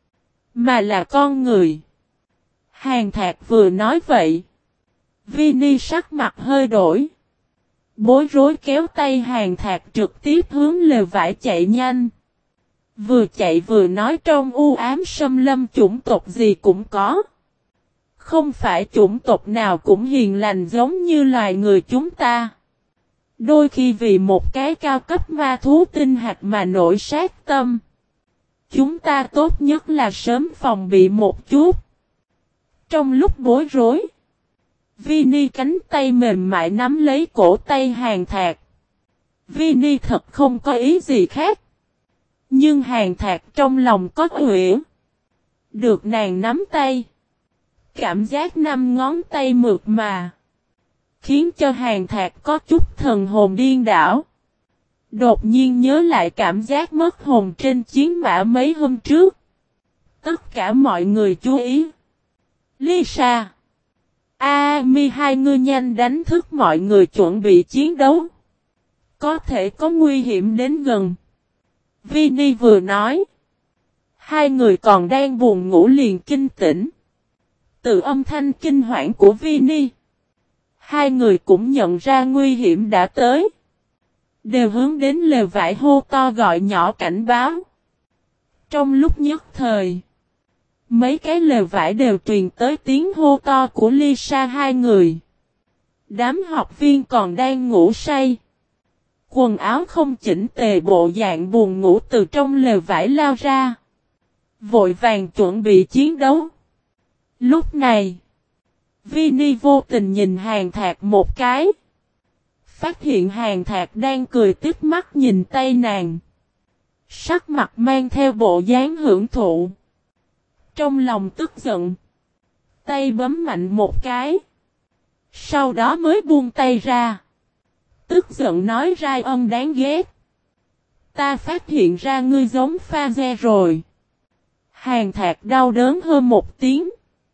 mà là con người. Hàng Thạc vừa nói vậy, Vinny sắc mặt hơi đổi. Bối rối kéo tay Hàng Thạc trực tiếp hướng lều vải chạy nhanh. Vừa chạy vừa nói trong u ám xâm lâm chủng tộc gì cũng có. Không phải chủng tộc nào cũng hiền lành giống như loài người chúng ta. Đôi khi vì một cái cao cấp ma thú tinh hạt mà nổi sát tâm. Chúng ta tốt nhất là sớm phòng bị một chút. Trong lúc bối rối, Vinny cánh tay mềm mại nắm lấy cổ tay Hàng Thạc. Vinny thật không có ý gì khác. Nhưng Hàng Thạc trong lòng có uyển. Được nàng nắm tay. Cảm giác năm ngón tay mượt mà, khiến cho Hàng Thạc có chút thần hồn điên đảo. Đột nhiên nhớ lại cảm giác mất hồn trên chiến mã mấy hôm trước. Tất cả mọi người chú ý. Lisa, Amy, hai ngươi nhanh đánh thức mọi người chuẩn bị chiến đấu. Có thể có nguy hiểm đến gần. Vinny vừa nói. Hai người còn đang buồn ngủ liền kinh tỉnh. Từ âm thanh kinh hoảng của Vinny, hai người cũng nhận ra nguy hiểm đã tới. đều hướng đến lều vải hô to gọi nhỏ cảnh báo. Trong lúc nhất thời, mấy cái lều vải đều truyền tới tiếng hô to của Lisa hai người. Đám học viên còn đang ngủ say. Quần áo không chỉnh tề bộ dạng buồn ngủ từ trong lều vải lao ra. Vội vàng chuẩn bị chiến đấu. Lúc này, Vinny vô tình nhìn Hàn Thạc một cái. Phát hiện Hàn Thạc đang cười tức mắt nhìn tay nàng. Sắc mặt mang theo bộ dáng hưởng thụ. Trong lòng tức giận. Tay bấm mạnh một cái. Sau đó mới buông tay ra. Tức giận nói Ryan đáng ghét. Ta phát hiện ra ngươi giống Pha-ze rồi. Hàn Thạc đau đớn hơn một tiếng.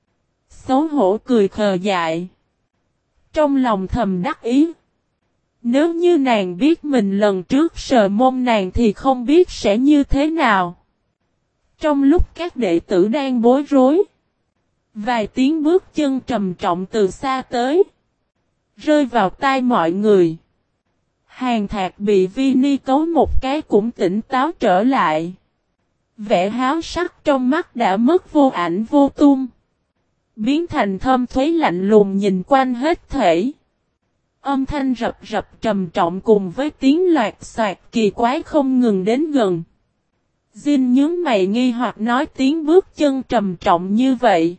Xấu hổ cười khờ dại. Trong lòng thầm đắc ý. Nếu như nàng biết mình lần trước sờ mông nàng thì không biết sẽ như thế nào. Trong lúc các đệ tử đang bối rối. Vài tiếng bước chân trầm trọng từ xa tới. Rơi vào tai mọi người. Hàn Thạc bị Vinny cấu một cái cũng tỉnh táo trở lại. Vẻ háo sắc trong mắt đã mất vô ảnh vô tung. Biến thành thâm thuế lạnh lùng nhìn quanh hết thể. Âm thanh rập rập trầm trọng cùng với tiếng loạt soạt kỳ quái không ngừng đến gần. Jin nhướng mày nghi hoặc nói tiếng bước chân trầm trọng như vậy.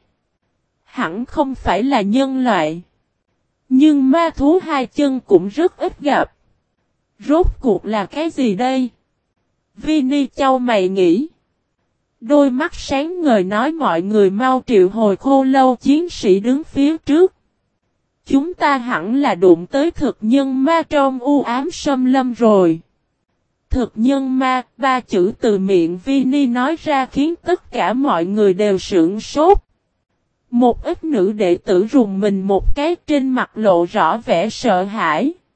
Hẳn không phải là nhân loại. Nhưng ma thú hai chân cũng rất ít gặp. Rốt cuộc là cái gì đây? Vinny chau mày nghĩ. Đôi mắt sáng ngời nói mọi người mau triệu hồi khô lâu chiến sĩ đứng phía trước. Chúng ta hẳn là đụng tới thực nhân ma trong u ám xâm lâm rồi. Thực nhân ma, ba chữ từ miệng Vinny nói ra khiến tất cả mọi người đều sửng sốt. Một ít nữ đệ tử rùng mình một cái trên mặt lộ rõ vẻ sợ hãi.